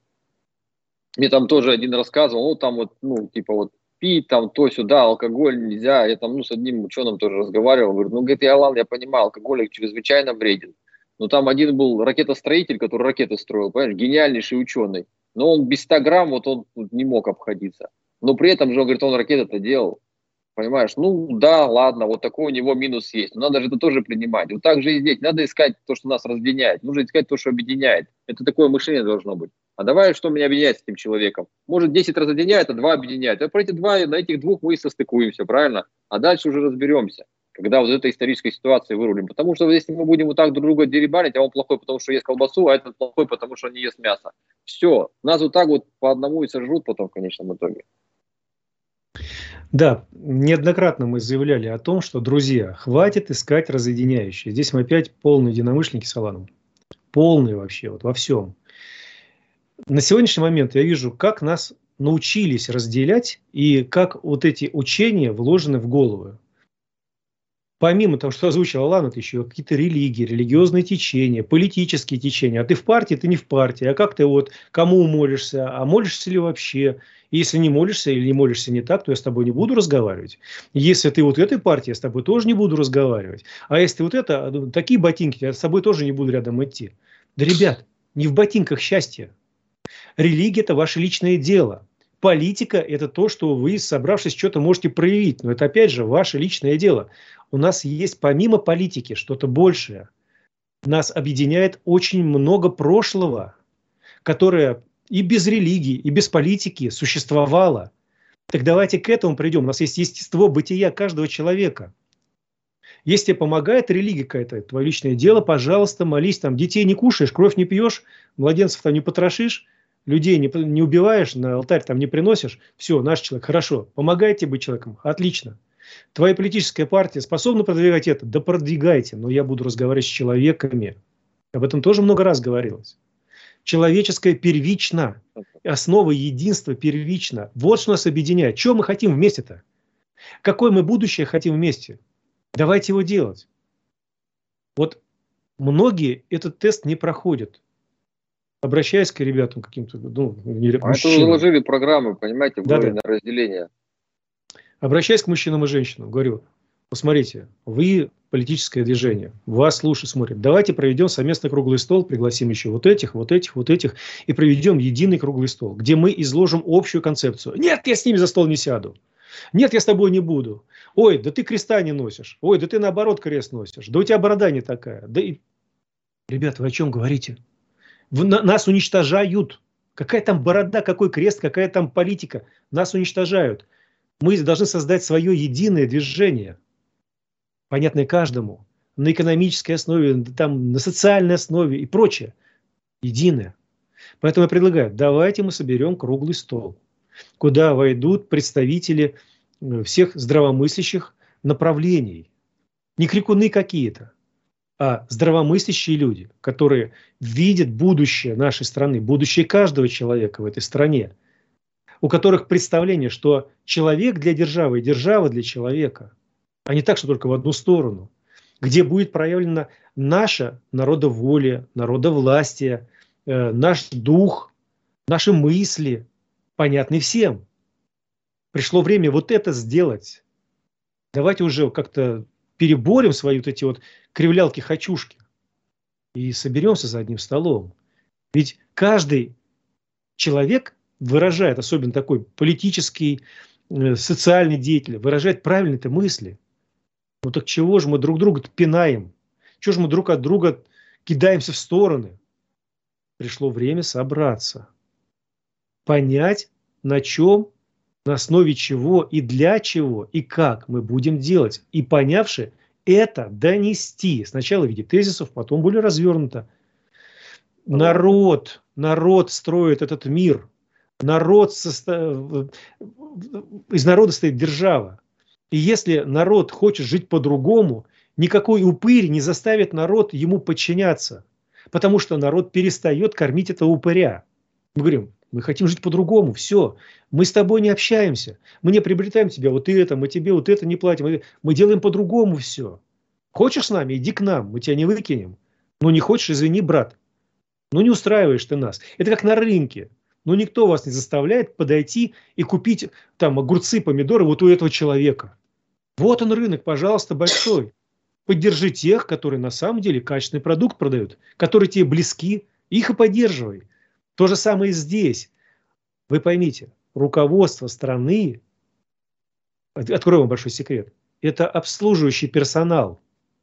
Мне там тоже один рассказывал, ну там вот, ну типа вот пить там то сюда, алкоголь нельзя. Я там ну с одним ученым тоже разговаривал. Говорю, ну говорит, я ладно, я понимаю, алкоголь чрезвычайно вреден. Но там один был ракетостроитель, который ракеты строил, понимаешь, гениальнейший ученый. Но он без ста грамм вот он не мог обходиться. Но при этом же, он говорит, он ракеты-то делал. Понимаешь? Ну, да, ладно, вот такой у него минус есть. Но надо же это тоже принимать. Вот так же и здесь. Надо искать то, что нас разъединяет. Нужно искать то, что объединяет. Это такое мышление должно быть. А давай, что меня объединяет с этим человеком? Может, десять разъединяет, а два объединяет. А про эти два, на этих двух мы и состыкуемся, правильно? А дальше уже разберемся, когда вот этой исторической ситуации вырулим. Потому что если мы будем вот так друг друга деребанить, а он плохой, потому что ест колбасу, а этот плохой, потому что он не ест мясо. Все. Нас вот так вот по одному и сожрут потом в конечном итоге. Да, неоднократно мы заявляли о том, что, друзья, хватит искать разъединяющие. Здесь мы опять полные единомышленники с Аланом. Полные вообще, вот во всем. На сегодняшний момент я вижу, как нас научились разделять и как вот эти учения вложены в головы. Помимо того, что озвучил Алан, это еще какие-то религии, религиозные течения, политические течения. А ты в партии, ты не в партии. А как ты вот, кому молишься? А молишься ли вообще? И если не молишься или не молишься не так, то я с тобой не буду разговаривать. Если ты вот этой партии, я с тобой тоже не буду разговаривать. А если ты вот это, такие ботинки, я с тобой тоже не буду рядом идти. Да, ребят, не в ботинках счастье. Религия – это ваше личное дело. Политика – это то, что вы, собравшись, что-то можете проявить. Но это, опять же, ваше личное дело. У нас есть помимо политики что-то большее. Нас объединяет очень много прошлого, которое и без религии, и без политики существовало. Так давайте к этому придем. У нас есть естество бытия каждого человека. Если тебе помогает религия какая-то, твое личное дело, пожалуйста, молись. Там детей не кушаешь, кровь не пьешь, младенцев там не потрошишь, людей не, не убиваешь, на алтарь там не приносишь. Все, наш человек, хорошо. Помогает тебе быть человеком? Отлично. Твоя политическая партия способна продвигать это? Да продвигайте, но я буду разговаривать с человеками. Об этом тоже много раз говорилось. Человеческое первично. Основа единства первична. Вот что нас объединяет. Что мы хотим вместе-то? Какое мы будущее хотим вместе? Давайте его делать. Вот многие этот тест не проходят. Обращаясь к ребятам каким-то, ну, или к А это уже мужчинам. заложили программы, понимаете, в Да-да. на разделение. Обращаясь к мужчинам и женщинам, говорю, посмотрите, вы политическое движение, вас слушают, смотрят. Давайте проведем совместный круглый стол, пригласим еще вот этих, вот этих, вот этих, и проведем единый круглый стол, где мы изложим общую концепцию. Нет, я с ними за стол не сяду. Нет, я с тобой не буду. Ой, да ты креста не носишь. Ой, да ты наоборот крест носишь. Да у тебя борода не такая. Да и... Ребята, вы о чем говорите? Вы, на, нас уничтожают. Какая там борода, какой крест, какая там политика. Нас уничтожают. Мы должны создать свое единое движение, понятное каждому, на экономической основе, там, на социальной основе и прочее. Единое. Поэтому я предлагаю, давайте мы соберем круглый стол, куда войдут представители всех здравомыслящих направлений. Не крикуны какие-то, а здравомыслящие люди, которые видят будущее нашей страны, будущее каждого человека в этой стране, у которых представление, что человек для державы и держава для человека, а не так, что только в одну сторону, где будет проявлена наша народоволие, народовластие, э, наш дух, наши мысли, понятны всем. Пришло время вот это сделать. Давайте уже как-то переборем свои вот эти вот кривлялки-хочушки и соберемся за одним столом. Ведь каждый человек выражает, особенно такой политический, э, социальный деятель, выражает правильные-то мысли. Ну так чего же мы друг друга пинаем? Чего же мы друг от друга кидаемся в стороны? Пришло время собраться. Понять, на чем, на основе чего и для чего и как мы будем делать. И понявши это, донести. Сначала в виде тезисов, потом более развернуто. Народ, народ строит этот мир. Народ состо... Из народа стоит держава. И если народ хочет жить по-другому, никакой упырь не заставит народ ему подчиняться. Потому что народ перестает кормить этого упыря. Мы говорим, мы хотим жить по-другому, все. Мы с тобой не общаемся. Мы не приобретаем тебя вот это, мы тебе вот это не платим. Мы делаем по-другому все. Хочешь с нами, иди к нам, мы тебя не выкинем. Ну не хочешь, извини, брат. Ну не устраиваешь ты нас. Это как на рынке. Но никто вас не заставляет подойти и купить там огурцы, помидоры вот у этого человека. Вот он рынок, пожалуйста, большой. Поддержи тех, которые на самом деле качественный продукт продают, которые тебе близки, их и поддерживай. То же самое и здесь. Вы поймите, руководство страны, открою вам большой секрет, это обслуживающий персонал.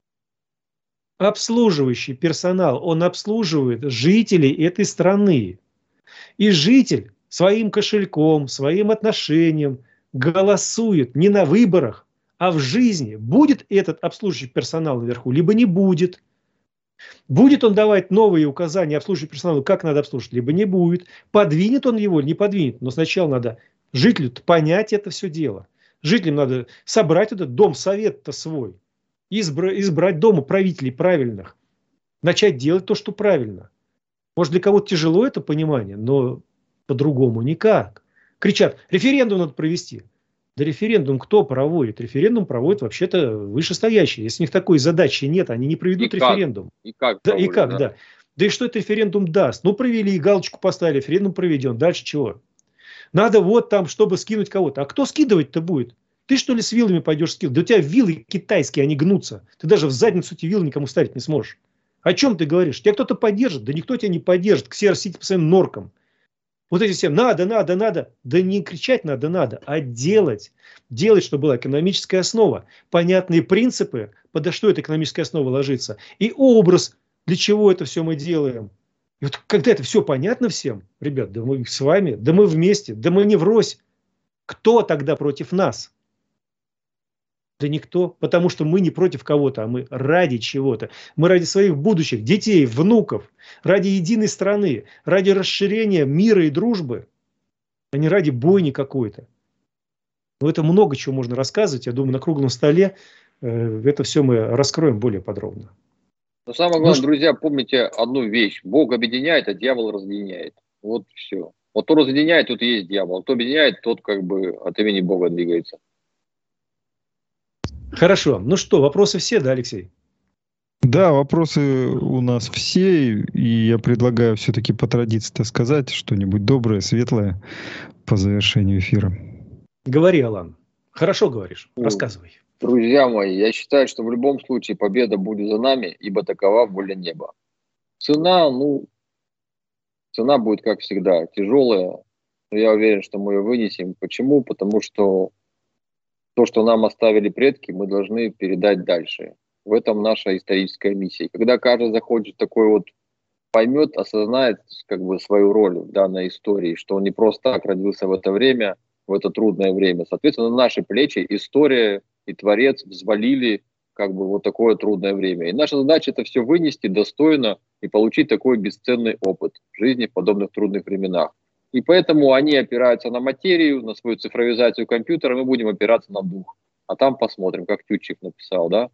Обслуживающий персонал, он обслуживает жителей этой страны. И житель своим кошельком, своим отношением голосует не на выборах, а в жизни. Будет этот обслуживающий персонал наверху, либо не будет. Будет он давать новые указания обслуживающему персоналу, как надо обслуживать, либо не будет. Подвинет он его, не подвинет. Но сначала надо жителю понять это все дело. Жителям надо собрать этот дом-совет-то свой. Избра- избрать дома правителей правильных. Начать делать то, что правильно. Может, для кого-то тяжело это понимание, но по-другому никак. Кричат, референдум надо провести. Да референдум кто проводит? Референдум проводит вообще-то вышестоящие. Если у них такой задачи нет, они не проведут И референдум. Как? И как? Да, Проводят, и как, да. да. Да и что это референдум даст? Ну, провели, галочку поставили, референдум проведен. Дальше чего? Надо вот там, чтобы скинуть кого-то. А кто скидывать-то будет? Ты что ли с вилами пойдешь скидывать? Да у тебя вилы китайские, они гнутся. Ты даже в задницу эти вилы никому ставить не сможешь. О чем ты говоришь? Тебя кто-то поддержит? Да никто тебя не поддержит. Ксеросите по своим норкам. Вот эти все надо, надо, надо. Да не кричать надо, надо, а делать. Делать, чтобы была экономическая основа. Понятные принципы, подо что эта экономическая основа ложится. И образ, для чего это все мы делаем. И вот когда это все понятно всем, ребят, да мы с вами, да мы вместе, да мы не врозь. Кто тогда против нас? Да никто, потому что мы не против кого-то, а мы ради чего-то. Мы ради своих будущих детей, внуков, ради единой страны, ради расширения мира и дружбы, а не ради бойни какой-то. Но это много чего можно рассказывать. Я думаю, на круглом столе э, это все мы раскроем более подробно. Но самое главное, ну, друзья, помните одну вещь. Бог объединяет, а дьявол разъединяет. Вот все. Вот кто разъединяет, тот и есть дьявол. Кто объединяет, тот как бы от имени Бога двигается. Хорошо. Ну что, вопросы все, да, Алексей? Да, вопросы у нас все, и я предлагаю все-таки по традиции сказать что-нибудь доброе, светлое по завершению эфира. Говори, Алан. Хорошо говоришь. Рассказывай. Друзья мои, я считаю, что в любом случае победа будет за нами, ибо такова воля неба. Цена, ну, цена будет, как всегда, тяжелая, но я уверен, что мы ее вынесем. Почему? Потому что то, что нам оставили предки, мы должны передать дальше. В этом наша историческая миссия. Когда каждый захочет такой вот, поймет, осознает как бы свою роль в данной истории, что он не просто так родился в это время, в это трудное время. Соответственно, на наши плечи история и Творец взвалили как бы вот такое трудное время. И наша задача это все вынести достойно и получить такой бесценный опыт в жизни в подобных трудных временах. И поэтому они опираются на материю, на свою цифровизацию компьютера, мы будем опираться на дух. А там посмотрим, как Тютчев написал, да?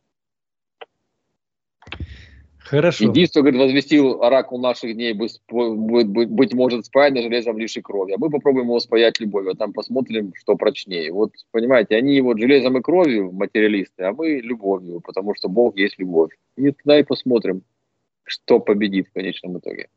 Хорошо. Единство, говорит, возвестил оракул наших дней, быть, быть, быть, быть может, спаянно железом лишь и кровью. А мы попробуем его спаять любовью, а там посмотрим, что прочнее. Вот, понимаете, они вот железом и кровью, материалисты, а мы любовью, потому что Бог есть любовь. И тогда и посмотрим, что победит в конечном итоге.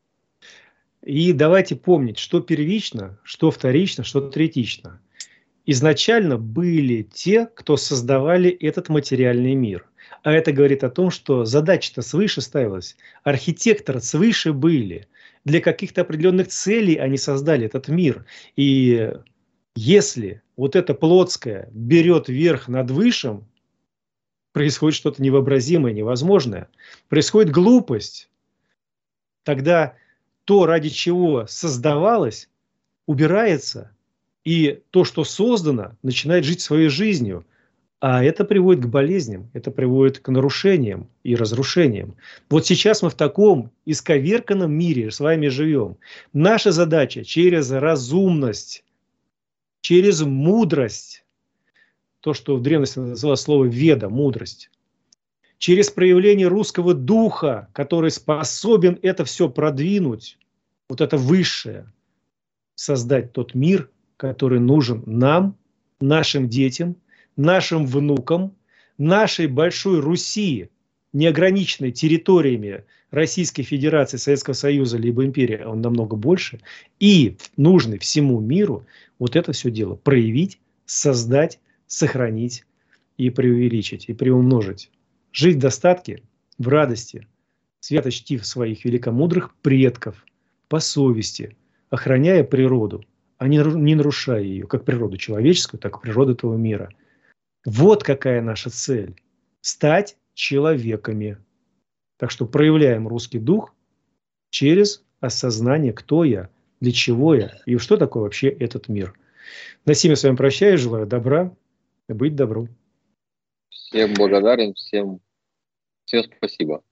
И давайте помнить, что первично, что вторично, что третично. Изначально были те, кто создавали этот материальный мир. А это говорит о том, что задача-то свыше ставилась. Архитекторы свыше были. Для каких-то определенных целей они создали этот мир. И если вот это плотское берет верх над высшим, происходит что-то невообразимое, невозможное. Происходит глупость. Тогда то, ради чего создавалось, убирается. И то, что создано, начинает жить своей жизнью. А это приводит к болезням, это приводит к нарушениям и разрушениям. Вот сейчас мы в таком исковерканном мире с вами живем. Наша задача через разумность, через мудрость, то, что в древности называлось слово веда, мудрость, через проявление русского духа, который способен это все продвинуть, вот это высшее, создать тот мир, который нужен нам, нашим детям, нашим внукам, нашей большой Руси, неограниченной территориями Российской Федерации, Советского Союза, либо империи, а он намного больше, и нужный всему миру вот это все дело проявить, создать, сохранить и преувеличить, и приумножить. Жить в достатке, в радости, свято чтив своих великомудрых предков, по совести, охраняя природу, а не нарушая ее, как природу человеческую, так и природу этого мира. Вот какая наша цель – стать человеками. Так что проявляем русский дух через осознание, кто я, для чего я и что такое вообще этот мир. На сим я с вами прощаюсь, желаю добра и быть добру. Всем благодарен, всем, всем спасибо.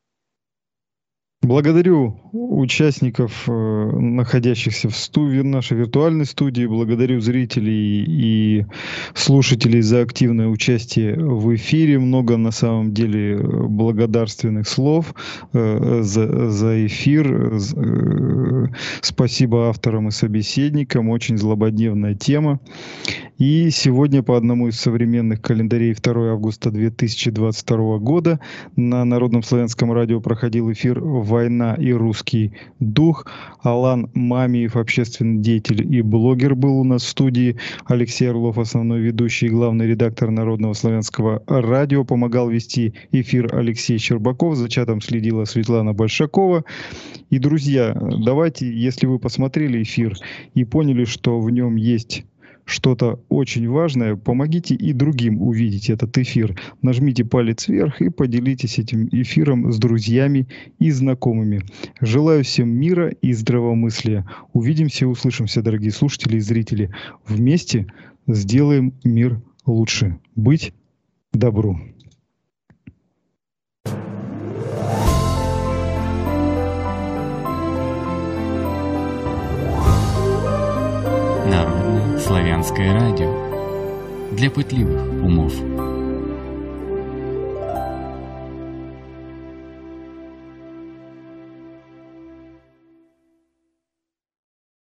Благодарю участников, находящихся в студии, в нашей виртуальной студии. Благодарю зрителей и слушателей за активное участие в эфире. Много на самом деле благодарственных слов за, за эфир. Спасибо авторам и собеседникам. Очень злободневная тема. И сегодня по одному из современных календарей второго августа две тысячи двадцать второго года на Народном славянском радио проходил эфир «Война и русский дух». Алан Мамиев, общественный деятель и блогер, был у нас в студии. Алексей Орлов, основной ведущий и главный редактор Народного славянского радио. Помогал вести эфир Алексей Щербаков. За чатом следила Светлана Большакова. И, друзья, давайте, если вы посмотрели эфир и поняли, что в нем есть что-то очень важное, помогите и другим увидеть этот эфир. Нажмите палец вверх и поделитесь этим эфиром с друзьями и знакомыми. Желаю всем мира и здравомыслия. Увидимся и услышимся, дорогие слушатели и зрители. Вместе сделаем мир лучше. Быть добру. Народное славянское радио для пытливых умов.